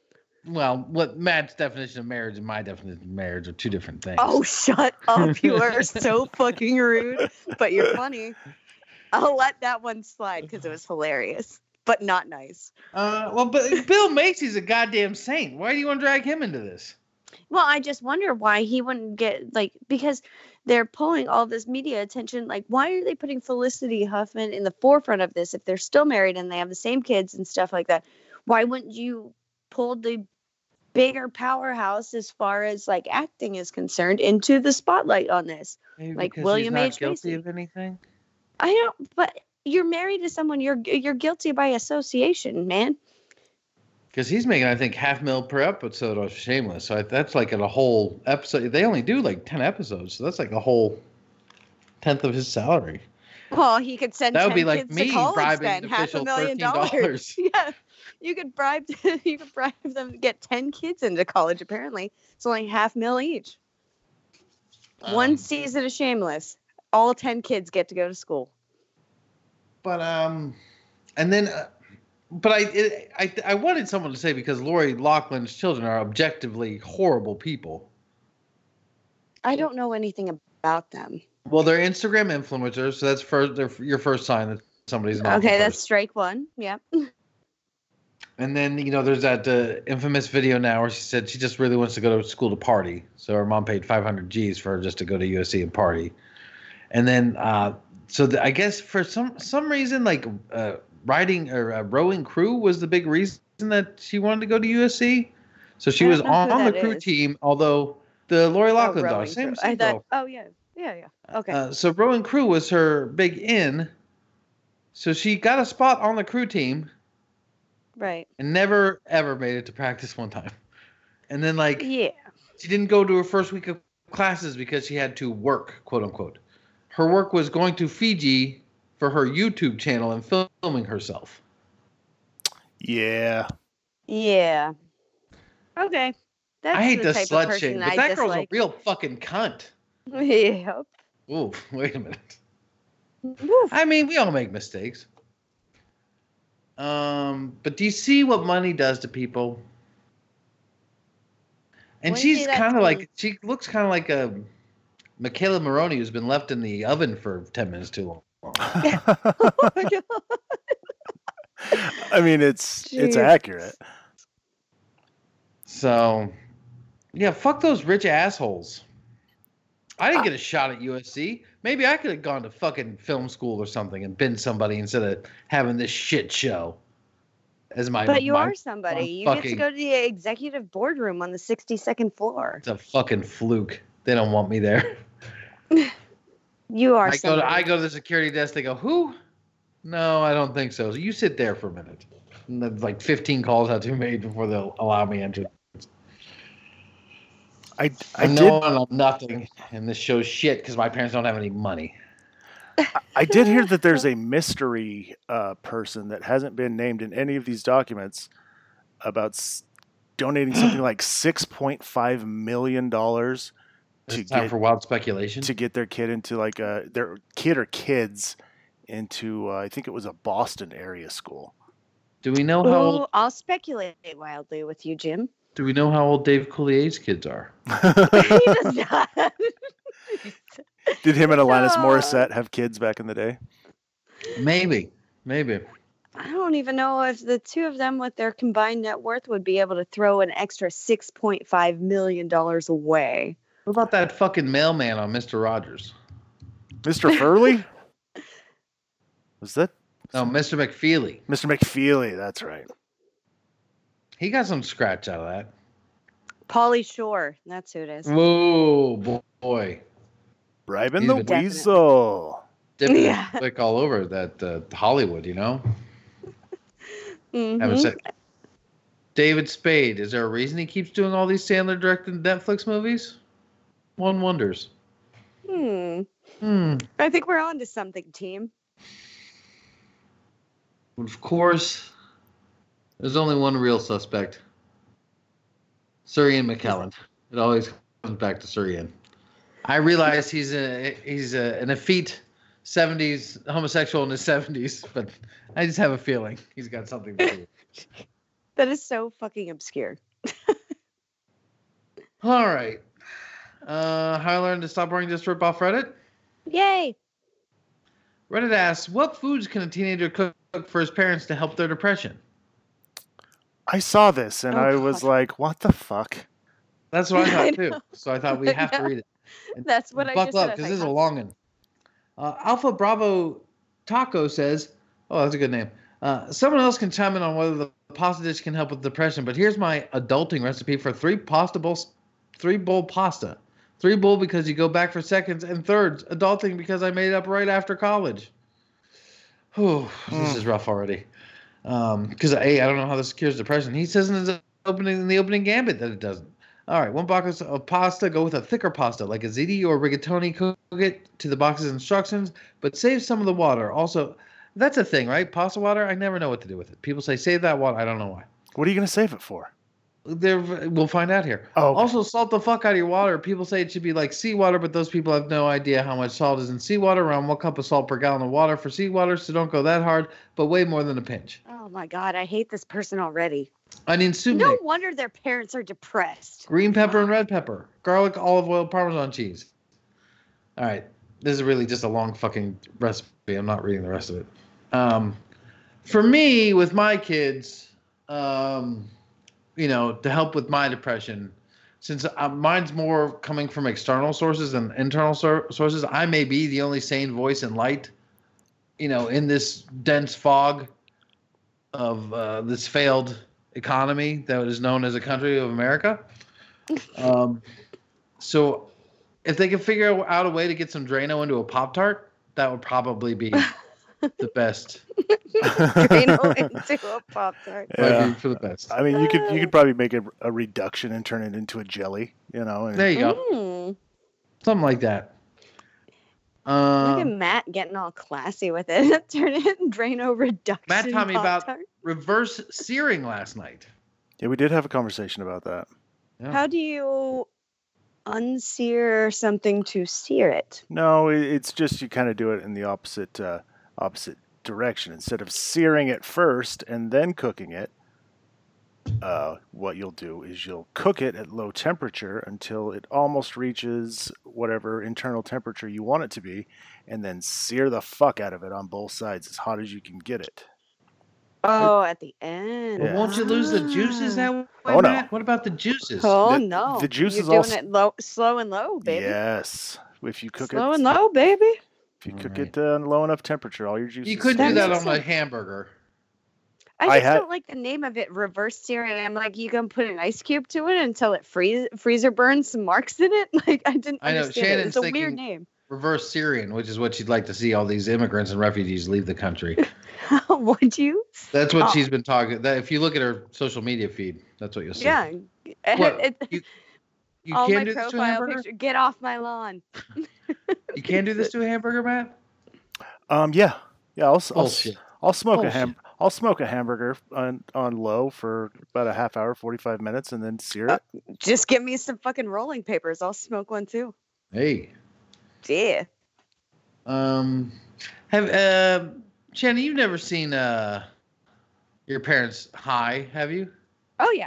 Well, what Matt's definition of marriage and my definition of marriage are two different things. Oh, shut up. You are so fucking rude, but you're funny. I'll let that one slide because it was hilarious, but not nice. Well, but Bill Macy's a goddamn saint. Why do you want to drag him into this? Well, I just wonder why he wouldn't get, because they're pulling all this media attention. Like, why are they putting Felicity Huffman in the forefront of this if they're still married and they have the same kids and stuff like that? Why wouldn't you pull the bigger powerhouse as far as like acting is concerned into the spotlight on this? Maybe like because William he's not H. guilty Macy. of anything. I don't, but you're married to someone, you're guilty by association, man. Because he's making, I think, $500,000 per episode of Shameless. So that's like in a whole episode. They only do like 10 episodes, so that's like a whole tenth of his salary. Well, he could send that would 10 be like kids me to college bribing then, an official $500,000. $13. Yeah, you could bribe them to get 10 kids into college. Apparently, it's only $500,000 each. One season of Shameless, all 10 kids get to go to school. But and then, but I wanted someone to say, because Lori Loughlin's children are objectively horrible people. I don't know anything about them. Well, they're Instagram influencers, so that's your first sign that somebody's not. Okay, that's strike one. Yep. And then, there's that infamous video now where she said she just really wants to go to school to party. So her mom paid 500 G's for her just to go to USC and party. And then, I guess for some reason, like riding or rowing crew was the big reason that she wanted to go to USC. So she was on the crew team, although the Lori Loughlin daughter, same I thought, girl. oh yeah. Okay. So rowing crew was her big in. So she got a spot on the crew team. Right. And never, ever made it to practice one time. And then, she didn't go to her first week of classes because she had to work, quote unquote. Her work was going to Fiji for her YouTube channel and filming herself. Yeah. Yeah. Okay. I hate the slut shame, but that girl's a real fucking cunt. Yep. Ooh, wait a minute. Oof. I mean, we all make mistakes. But do you see what money does to people? And she's kind of like, she looks kind of like a Michaela Maroney who's been left in the oven for 10 minutes too long. Oh my God. I mean, it's accurate. So, yeah, fuck those rich assholes. I didn't get a shot at USC. Maybe I could have gone to fucking film school or something and been somebody instead of having this shit show as my. But you are somebody. You get to go to the executive boardroom on the 62nd floor. It's a fucking fluke. They don't want me there. You are. I go to the security desk. They go, "Who? No, I don't think so. So you sit there for a minute." And then like 15 calls have to be made before they'll allow me entry. I know I'm nothing, and this show's shit because my parents don't have any money. I did hear that there's a mystery person that hasn't been named in any of these documents about donating something like $6.5 million for wild speculation to get their kid into like their kid or kids into I think it was a Boston area school. Do we know how old? I'll speculate wildly with you, Jim. Do we know how old Dave Coulier's kids are? He does not. Did him and Alanis Morissette have kids back in the day? Maybe. I don't even know if the two of them with their combined net worth would be able to throw an extra $6.5 million away. What about that fucking mailman on Mr. Rogers? Mr. Furley? Was that? No, Mr. McFeely. Mr. McFeely, that's right. He got some scratch out of that. Pauly Shore, that's who it is. Whoa, boy. Bribing the weasel. Dipping click all over that Hollywood, you know? Mm-hmm. Haven't said. David Spade, is there a reason he keeps doing all these Sandler-directed Netflix movies? One wonders. I think we're on to something, team. Of course, there's only one real suspect. Sir Ian McKellen. It always comes back to Sir Ian. I realize he's an effete 70s homosexual in his 70s, but I just have a feeling he's got something to do. That is so fucking obscure. All right. How I learned to stop worrying, just rip off Reddit. Yay! Reddit asks, what foods can a teenager cook for his parents to help their depression? I saw this and Oh, I was God. like, what the fuck? That's what I I thought too. know. So I thought we have to know. read it. And That's what I buckle just said. up, because this is a long one. Alpha Bravo Taco says, oh, that's a good name. Someone else can chime in on whether the pasta dish can help with depression, but here's my adulting recipe for 3 bowl pasta. 3 bowl because you go back for seconds, and thirds, adulting because I made it up right after college. Whew, this is rough already. Because I don't know how this cures depression. He says in the opening gambit that it doesn't. All right, 1 box of pasta. Go with a thicker pasta, like a ziti or rigatoni. Cook it to the box's instructions, but save some of the water. Also, that's a thing, right? Pasta water. I never know what to do with it. People say save that water. I don't know why. What are you going to save it for? We'll find out here. Oh, okay. Also, salt the fuck out of your water. People say it should be like seawater, but those people have no idea how much salt is in seawater. Around 1 cup of salt per gallon of water for seawater, so don't go that hard, but way more than a pinch. Oh my God, I hate this person already. Onion soup No mix, wonder their parents are depressed. green pepper and red pepper, garlic, olive oil, Parmesan cheese. All right, this is really just a long fucking recipe. I'm not reading the rest of it. For me, with my kids, to help with my depression, since mine's more coming from external sources than internal sources, I may be the only sane voice and light, in this dense fog of this failed economy that is known as a country of America. So if they can figure out a way to get some Drano into a Pop-Tart, that would probably be the best. Drano into a Pop-Tart. Might be for the best. I mean, you could probably make a reduction and turn it into a jelly, And There you go. Mm. Something like that. Look at Matt getting all classy with it. Turn it Drano reduction. Matt taught me about Pop-Tart. reverse searing last night. Yeah, we did have a conversation about that. Yeah. How do you unsear something to sear it? No, it's just you kind of do it in the opposite direction. Instead of searing it first and then cooking it, what you'll do is you'll cook it at low temperature until it almost reaches whatever internal temperature you want it to be, and then sear the fuck out of it on both sides as hot as you can get it. Oh, at the end. Yeah. Won't you lose the juices that way, Oh, no. Matt? What about the juices? Oh, The- no. the juice You're is all doing it low, slow and low, baby. Yes, if you cook Slow it, and low, baby. if you cook Alright. it on low enough temperature, all your juices. You could stay do that inside. on a hamburger. I just had- don't like the name of it, reverse searing. I'm like, you can put an ice cube to it until it freezer burns some marks in it. Like, I didn't I know, understand it. Shannon's It's a weird thinking- name. Reverse Syrian, which is what she'd like to see all these immigrants and refugees leave the country. Would you? That's what Oh. she's been talking. That if you look at her social media feed, that's what you'll see. Yeah. What? You all can't my do this to a profile hamburger? picture. Get off my lawn. You can't do this to a hamburger, Matt? Yeah. Bullshit. I'll smoke Bullshit. I'll smoke a hamburger on low for about a half hour, 45 minutes, and then sear it. Just give me some fucking rolling papers. I'll smoke one too. Hey. Yeah. Shannon, you've never seen your parents high, have you? Oh yeah.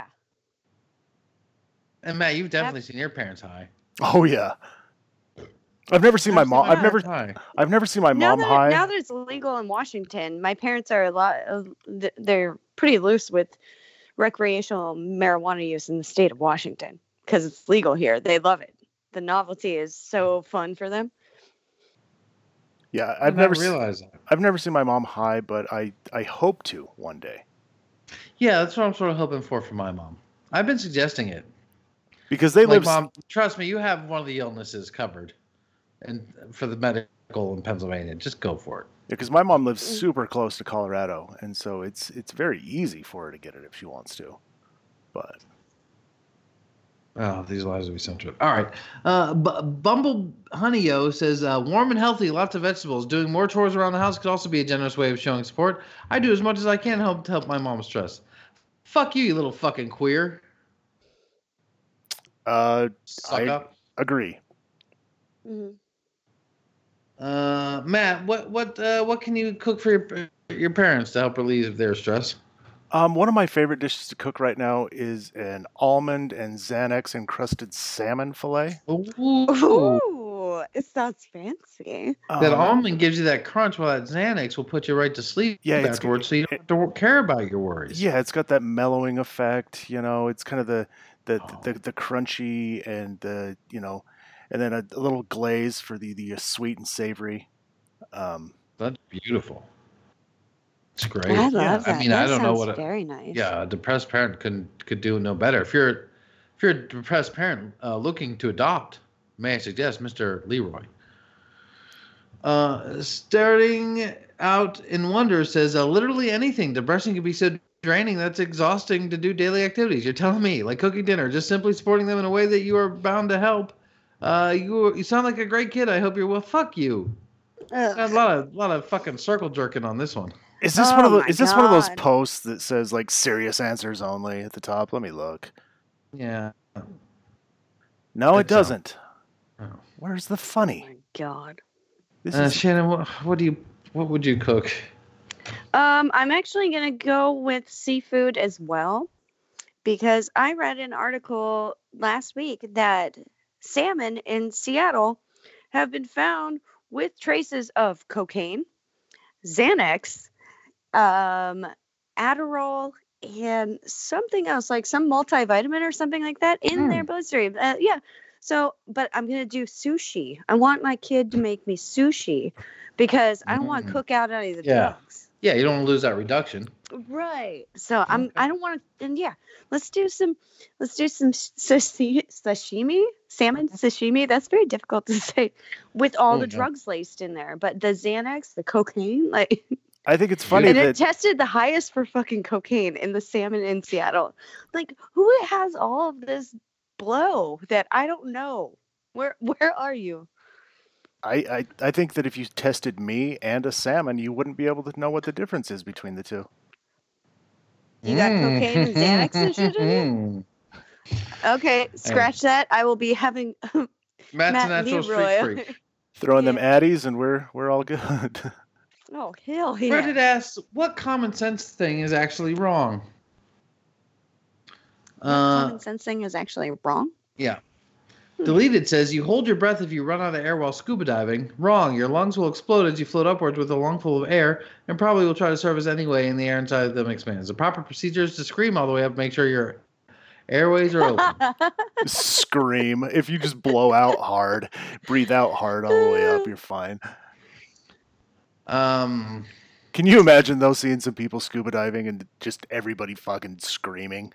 And Matt, you've definitely seen your parents high. Oh yeah. I've never seen my mom. I've never seen my mom high. Now that it's legal in Washington, my parents are they're pretty loose with recreational marijuana use in the state of Washington because it's legal here. They love it. The novelty is so fun for them. Yeah, I've never realized that. I've never seen my mom high, but I hope to one day. Yeah, that's what I'm sort of hoping for my mom. I've been suggesting it. Because they live. Mom, trust me, you have one of the illnesses covered, and for the medical in Pennsylvania, just go for it. Because my mom lives super close to Colorado, and so it's very easy for her to get it if she wants to. But oh, these lives will be so true. All right, Bumble Honeyo says warm and healthy, lots of vegetables. Doing more chores around the house could also be a generous way of showing support. I do as much as I can to help my mom stress. Fuck you, you little fucking queer. Suck up. Agree. Mm-hmm. Matt, what can you cook for your parents to help relieve their stress? One of my favorite dishes to cook right now is an almond and Xanax encrusted salmon fillet. Ooh, it sounds fancy. That almond gives you that crunch, while that Xanax will put you right to sleep afterwards, so you don't have to care about your worries. Yeah, it's got that mellowing effect. It's kind of the crunchy and the and then a little glaze for the sweet and savory. That's beautiful. It's great. I love that. I mean, that I don't know what very nice. Yeah, a depressed parent could do no better. If you're a depressed parent looking to adopt, may I suggest Mr. Leroy. Starting out in wonder says literally anything. Depression can be so draining that's exhausting to do daily activities. You're telling me, like cooking dinner, just simply supporting them in a way that you are bound to help. You sound like a great kid. I hope you're well. Fuck you. A lot of fucking circle jerking on this one. Is this one of those posts that says like serious answers only at the top? Let me look. Yeah. No, it doesn't. Oh. Where's the funny? Oh my God. Shannon, what would you cook? I'm actually gonna go with seafood as well, because I read an article last week that salmon in Seattle have been found with traces of cocaine, Xanax, Adderall, and something else, like some multivitamin or something like that in their bloodstream. Yeah. So, but I'm going to do sushi. I want my kid to make me sushi because I don't want to cook out any of the drugs. Yeah, you don't want to lose that reduction. Right. So I don't want to, and yeah, let's do some sashimi, salmon sashimi. That's very difficult to say with all the drugs laced in there. But the Xanax, the cocaine, like. I think it's funny and it tested the highest for fucking cocaine in the salmon in Seattle. Like, who has all of this blow that I don't know? Where are you? I think that if you tested me and a salmon, you wouldn't be able to know what the difference is between the two. You got cocaine and Xanax and shit in you? Okay, scratch that. I will be having Matt's a natural street freak. Throwing them addies and we're all good. Oh, hell yeah. Reddit asks, what common sense thing is actually wrong? What common sense thing is actually wrong? Yeah. Deleted says, you hold your breath if you run out of air while scuba diving. Wrong. Your lungs will explode as you float upwards with a lungful of air and probably will try to surface anyway, and the air inside of them expands. The proper procedure is to scream all the way up, make sure your airways are open. Scream. If you just blow out hard, breathe out hard all the way up, you're fine. Can you imagine though seeing some people scuba diving and just everybody fucking screaming?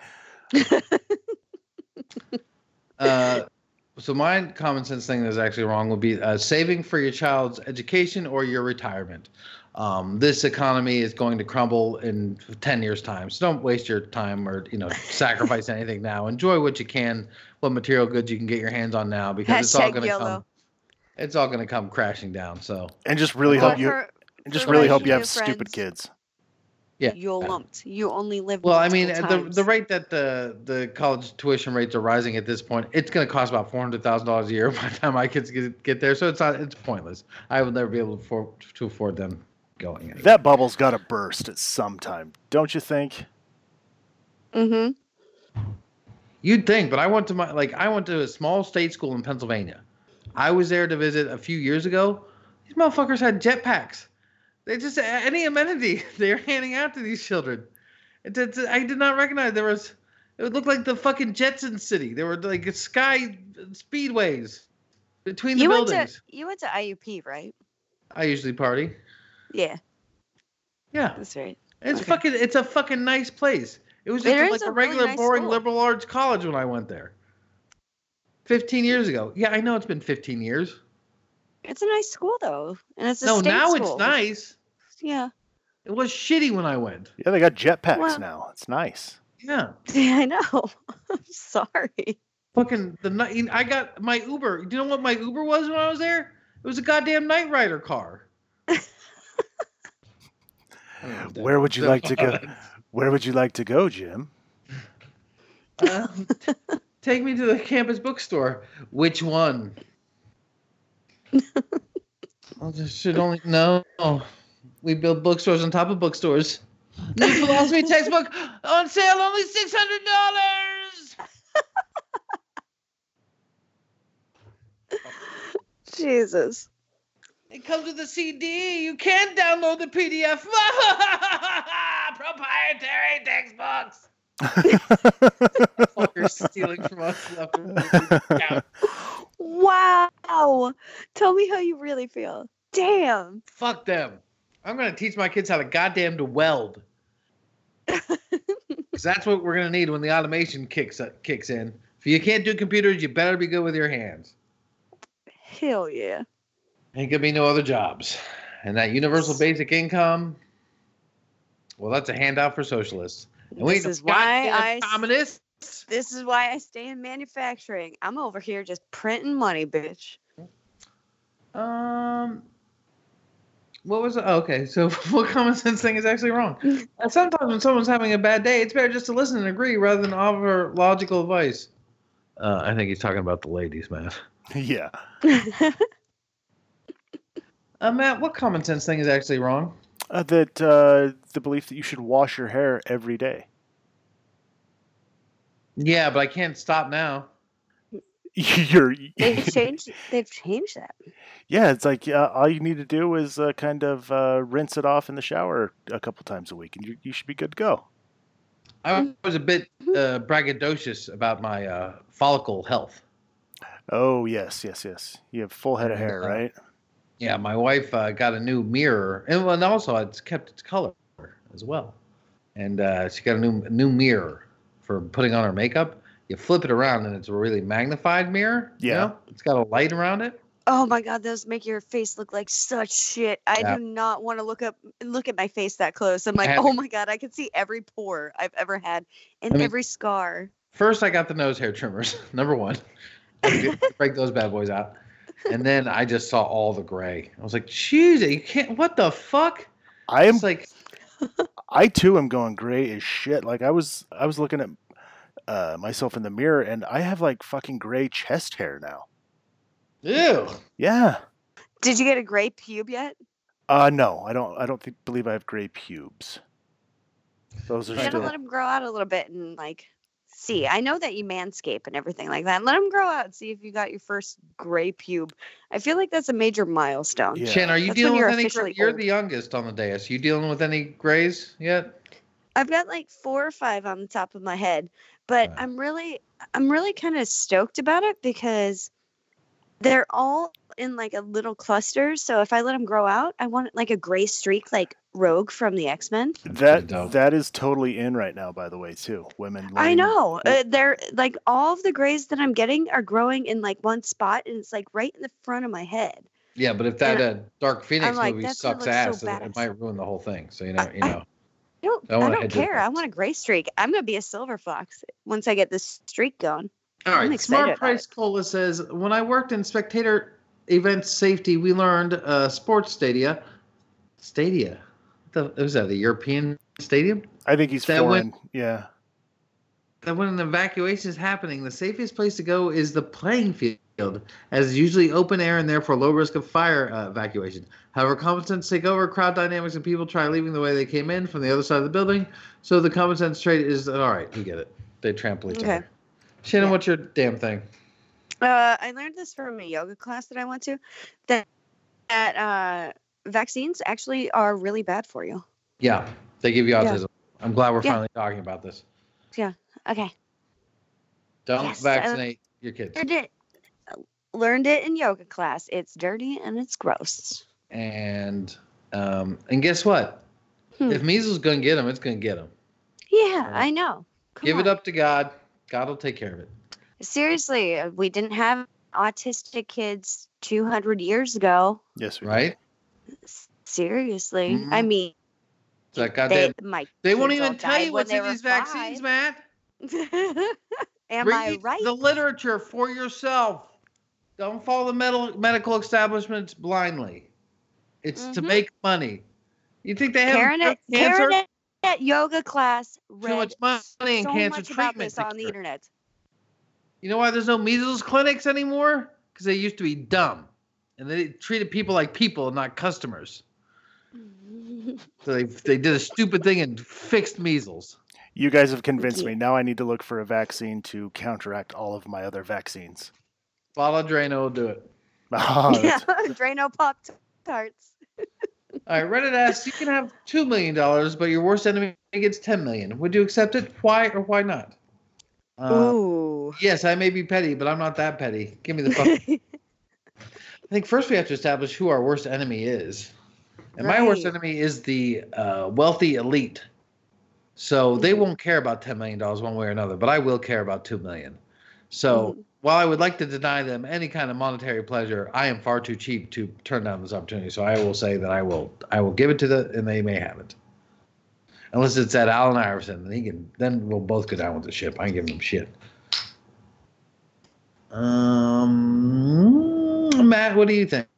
So my common sense thing that's actually wrong would be saving for your child's education or your retirement. This economy is going to crumble in 10 years' time. So don't waste your time or sacrifice anything now. Enjoy what you can, what material goods you can get your hands on now, because it's all going to come. It's all going to come crashing down. So and just really hope you have stupid kids. Yeah, you're lumped. You only live. Well, I mean, the rate that the college tuition rates are rising at this point, it's going to cost about $400,000 a year by the time my kids get there. So it's pointless. I will never be able to afford them going anywhere. That bubble's got to burst at some time, don't you think? Mm-hmm. You'd think, but I went to a small state school in Pennsylvania. I was there to visit a few years ago. These motherfuckers had jetpacks. They just any amenity they're handing out to these children. I did not recognize it would look like the fucking Jetson City. There were like sky speedways between the buildings. You went to IUP, right? I usually party. Yeah. Yeah. That's right. It's a fucking nice place. It was just like a regular really boring liberal arts college when I went there. 15 years ago. Yeah, I know it's been 15 years. It's a nice school, though. And it's a state school. It's nice. Yeah. It was shitty when I went. Yeah, they got jetpacks now. It's nice. Yeah. Yeah, I know. I'm sorry. Fucking I got my Uber. Do you know what my Uber was when I was there? It was a goddamn Knight Rider car. Where would you like to go? Where would you like to go, Jim? Take me to the campus bookstore. Which one? I just should only no. We build bookstores on top of bookstores. New philosophy textbook on sale, only $600. Jesus. It comes with a CD. You can't download the PDF. Proprietary textbooks. Fuckers stealing from us left and right. Wow. Tell me how you really feel. Damn. Fuck them. I'm gonna teach my kids how to goddamn to weld. Because that's what we're gonna need when the automation kicks in. If you can't do computers, you better be good with your hands. Hell yeah. Ain't gonna be no other jobs. And that universal basic income, well, that's a handout for socialists. And This is why communists. This is why I stay in manufacturing. I'm over here just printing money, bitch. What was it? Oh, okay, so what common sense thing is actually wrong? Sometimes when someone's having a bad day, it's better just to listen and agree rather than offer logical advice. I think he's talking about the ladies, Matt. Yeah. Matt, what common sense thing is actually wrong? That the belief that you should wash your hair every day. Yeah, but I can't stop now. They've changed that. Yeah, it's like all you need to do is kind of rinse it off in the shower a couple times a week, and you should be good to go. I was a bit braggadocious about my follicle health. Oh, yes. You have full head of hair, right? Yeah, my wife got a new mirror, and also it's kept its color as well. And she got a new mirror for putting on her makeup. You flip it around, and it's a really magnified mirror. Yeah. You know? It's got a light around it. Oh my God, those make your face look like such shit. I do not want to look at my face that close. I'm like, oh my God, I can see every pore I've ever had and every scar. First, I got the nose hair trimmers, number one. Break those bad boys out. And then I just saw all the gray. I was like, jeez, you can't, what the fuck? I too am going gray as shit. Like I was looking at myself in the mirror, and I have like fucking gray chest hair now. Ew. Yeah. Did you get a gray pube yet? No, I don't believe I have gray pubes. Those are You gotta let them grow out a little bit and like see. I know that you manscape and everything like that. Let them grow out and see if you got your first gray pube. I feel like that's a major milestone. Yeah. Shannon, are you That's dealing when with any? You're old. the youngest on the dais. You dealing with any grays yet? I've got like 4 or 5 on the top of my head, but I'm really kind of stoked about it because they're all in like a little cluster. So if I let them grow out, I want like a gray streak, like Rogue from the X-Men. That is totally in right now, by the way, too. Women. I know. They're like all of the grays that I'm getting are growing in like one spot, and it's like right in the front of my head. Yeah, but if that Dark Phoenix like, movie that's sucks gonna look ass, so it might ruin the whole thing. So you know. I don't care. I want a gray streak. I'm gonna be a silver fox once I get this streak going. All right. Smart Price Cola says, when I worked in spectator event safety, we learned sports stadia. Was that the European stadium? I think he's foreign. Yeah. That when an evacuation is happening, the safest place to go is the playing field, as it's usually open air and therefore low risk of fire evacuation. However, common sense take over, crowd dynamics, and people try leaving the way they came in from the other side of the building. So the common sense trait is, all right, you get it. They trample each other. Shannon, what's your damn thing? I learned this from a yoga class that I went to, that vaccines actually are really bad for you. Yeah, they give you autism. I'm glad we're finally talking about this. Yeah. Okay. Don't vaccinate your kids. Learned it in yoga class. It's dirty and it's gross. And guess what? If measles gonna get them, it's gonna get them. Yeah, I know. Give it up to God. God will take care of it. Seriously, we didn't have autistic kids 200 years ago. Yes, we right. Seriously, I mean, that goddamn. They won't even tell you what's in these vaccines, Matt. Am I right? The literature for yourself. Don't follow the medical establishments blindly. It's to make money. You think they have Karen at yoga class read too much money in so cancer much about treatment this on the internet. You know why there's no measles clinics anymore? Because they used to be dumb, and they treated people like people, not customers. So they did a stupid thing and fixed measles. You guys have convinced Yeah. me. Now I need to look for a vaccine to counteract all of my other vaccines. Bottle Drano will do it. Oh, Yeah, that's- Drano Pop Tarts. All right, Reddit asks, you can have $2 million, but your worst enemy gets $10 million. Would you accept it? Why or why not? Ooh. Yes, I may be petty, but I'm not that petty. Give me the fuck. I think first we have to establish who our worst enemy is. And my worst Right. enemy is the wealthy elite. So they won't care about $10 million one way or another, but I will care about $2 million. So while I would like to deny them any kind of monetary pleasure, I am far too cheap to turn down this opportunity. So I will say that I will give it to them, and they may have it. Unless it's at Allen Iverson, then we'll both go down with the ship. I ain't giving them shit. Matt, what do you think?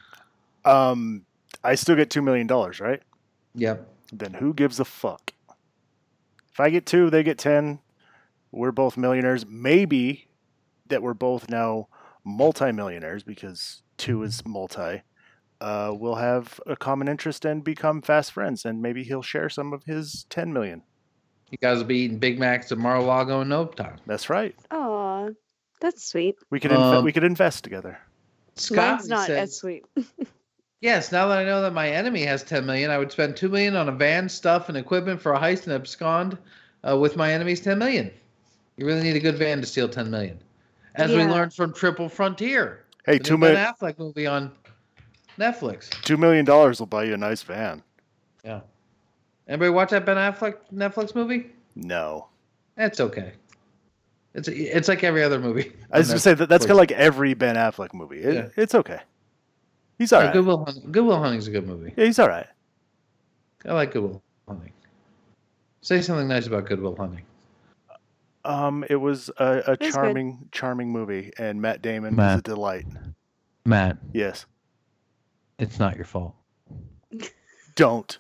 I still get $2 million, right? Yep. Then who gives a fuck? If I get 2, they get 10. We're both millionaires. Maybe that we're both now multi-millionaires because 2 is multi. We'll have a common interest and become fast friends, and maybe he'll share some of his 10 million. You guys will be eating Big Macs at Mar-a-Lago in no time. That's right. Aw, that's sweet. We could we could invest together. Scott Mine's not said, as sweet. yes, now that I know that my enemy has $10 million, I would spend $2 million on a van, stuff, and equipment for a heist and abscond with my enemy's $10 million. You really need a good van to steal $10 million. As we Yeah. learned from Triple Frontier. Hey, the $2 new Ben million. Affleck movie on Netflix. $2 million will buy you a nice van. Yeah. Anybody watch that Ben Affleck Netflix movie? No. It's okay. It's like every other movie. I was going to say that's kind of like every Ben Affleck movie. Yeah. It's okay. He's all right. Good Will Hunting's a good movie. Yeah, he's all right. I like Good Will Hunting. Say something nice about Good Will Hunting. It was a It's charming movie, and Matt Damon was Matt. a delight. Matt, Yes. it's not your fault. Don't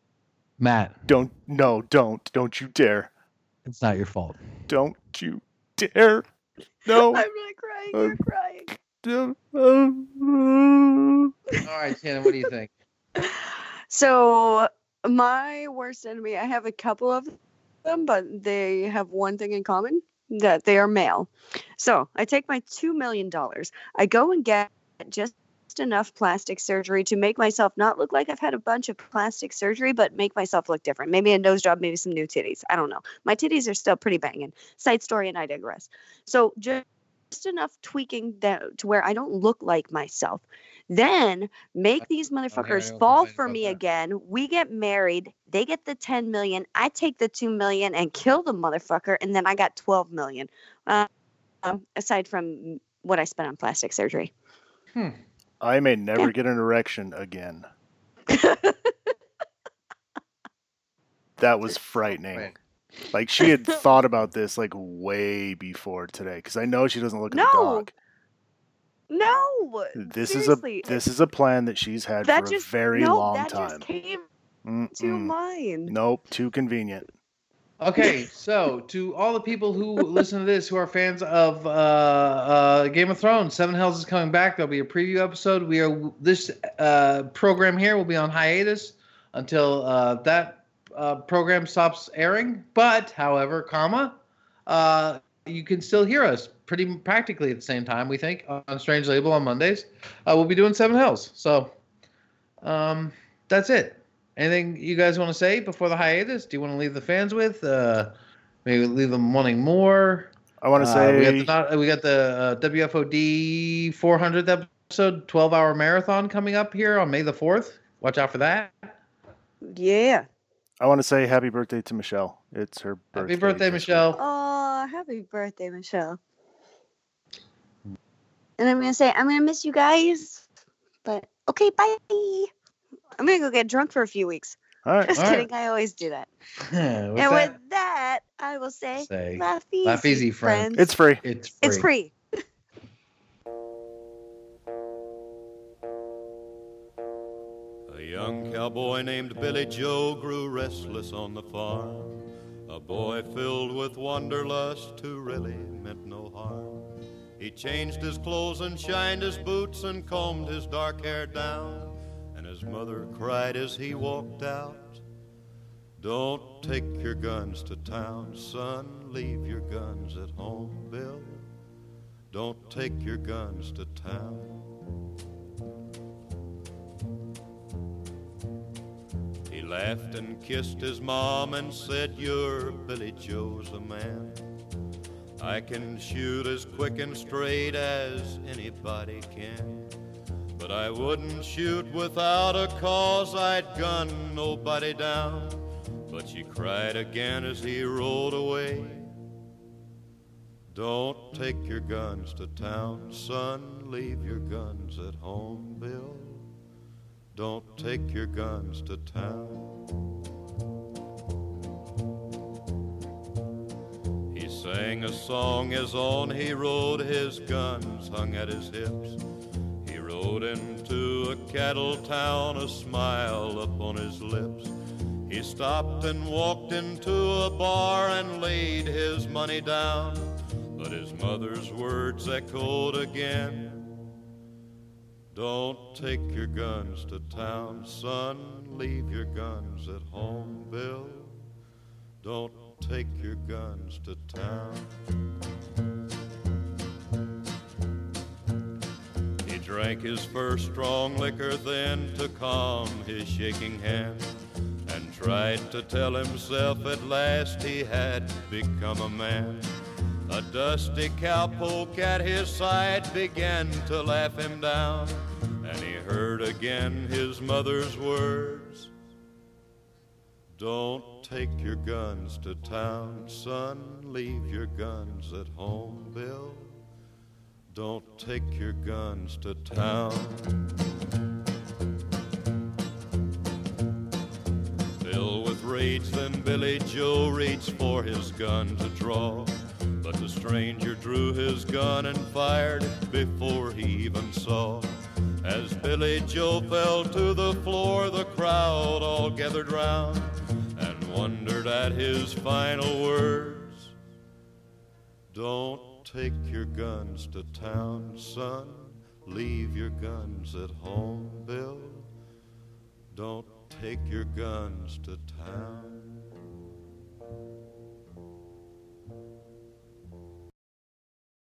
you dare. It's not your fault. Don't you dare. No. I'm not crying. You're crying. All right, Shannon, what do you think? So my worst enemy, I have a couple of them, but they have one thing in common, that they are male. So I take my $2 million. I go and get just enough plastic surgery to make myself not look like I've had a bunch of plastic surgery, but make myself look different. Maybe a nose job, maybe some new titties. I don't know. My titties are still pretty banging. Side story, and I digress. So just enough tweaking that to where I don't look like myself. Then make these motherfuckers don't fall complain for about me that. again. We get married. They get the 10 million. I take the 2 million and kill the motherfucker, and then I got 12 million. Aside from what I spent on plastic surgery. I may never get an erection again. That was frightening. Right. Like, she had thought about this like way before today, because I know she doesn't look at the No. dog. No. This seriously. is a plan that she's had for a very long that time. just came to Mm-mm. mind. Nope, too convenient. Okay, so to all the people who listen to this who are fans of Game of Thrones, Seven Hells is coming back. There'll be a preview episode. This program here will be on hiatus until that program stops airing. But, however, you can still hear us pretty practically at the same time, we think, on Strange Label on Mondays. We'll be doing Seven Hells. So that's it. Anything you guys want to say before the hiatus? Do you want to leave the fans with? Maybe leave them wanting more? I want to say we got the WFOD 400th episode, 12-hour marathon coming up here on May the 4th. Watch out for that. Yeah. I want to say happy birthday to Michelle. It's her birthday. Happy birthday, this Michelle. Oh, happy birthday, Michelle. And I'm going to say, I'm going to miss you guys. But, okay, bye. I'm going to go get drunk for a few weeks. All right. Just All kidding. I always do that. With And with that, I will say, laugh easy, laugh easy, friend. It's free. It's free. It's free. A young cowboy named Billy Joe grew restless on the farm. A boy filled with wanderlust who really meant no harm. He changed his clothes and shined his boots and combed his dark hair down and his mother cried as he walked out. Don't take your guns to town, son, leave your guns at home, Bill. Don't take your guns to town. He laughed and kissed his mom and said, "Your Billy Joe's a man. I can shoot as quick and straight as anybody can. But I wouldn't shoot without a cause, I'd gun nobody down." But she cried again as he rode away. Don't take your guns to town, son, leave your guns at home, Bill. Don't take your guns to town. He sang a song as on he rode, his guns hung at his hips. He rode into a cattle town, a smile upon his lips. He stopped and walked into a bar and laid his money down. But his mother's words echoed again. Don't take your guns to town, son, leave your guns at home, Bill. Don't take your guns to town. He drank his first strong liquor then to calm his shaking hand, and tried to tell himself at last he had become a man. A dusty cowpoke at his side began to laugh him down, and he heard again his mother's words. Don't take your guns to town, son, leave your guns at home, Bill. Don't take your guns to town. Filled with rage, then Billy Joe reached for his gun to draw. But the stranger drew his gun and fired before he even saw. As Billy Joe fell to the floor, the crowd all gathered round and wondered at his final words. Don't take your guns to town, son, leave your guns at home, Bill. Don't take your guns to town.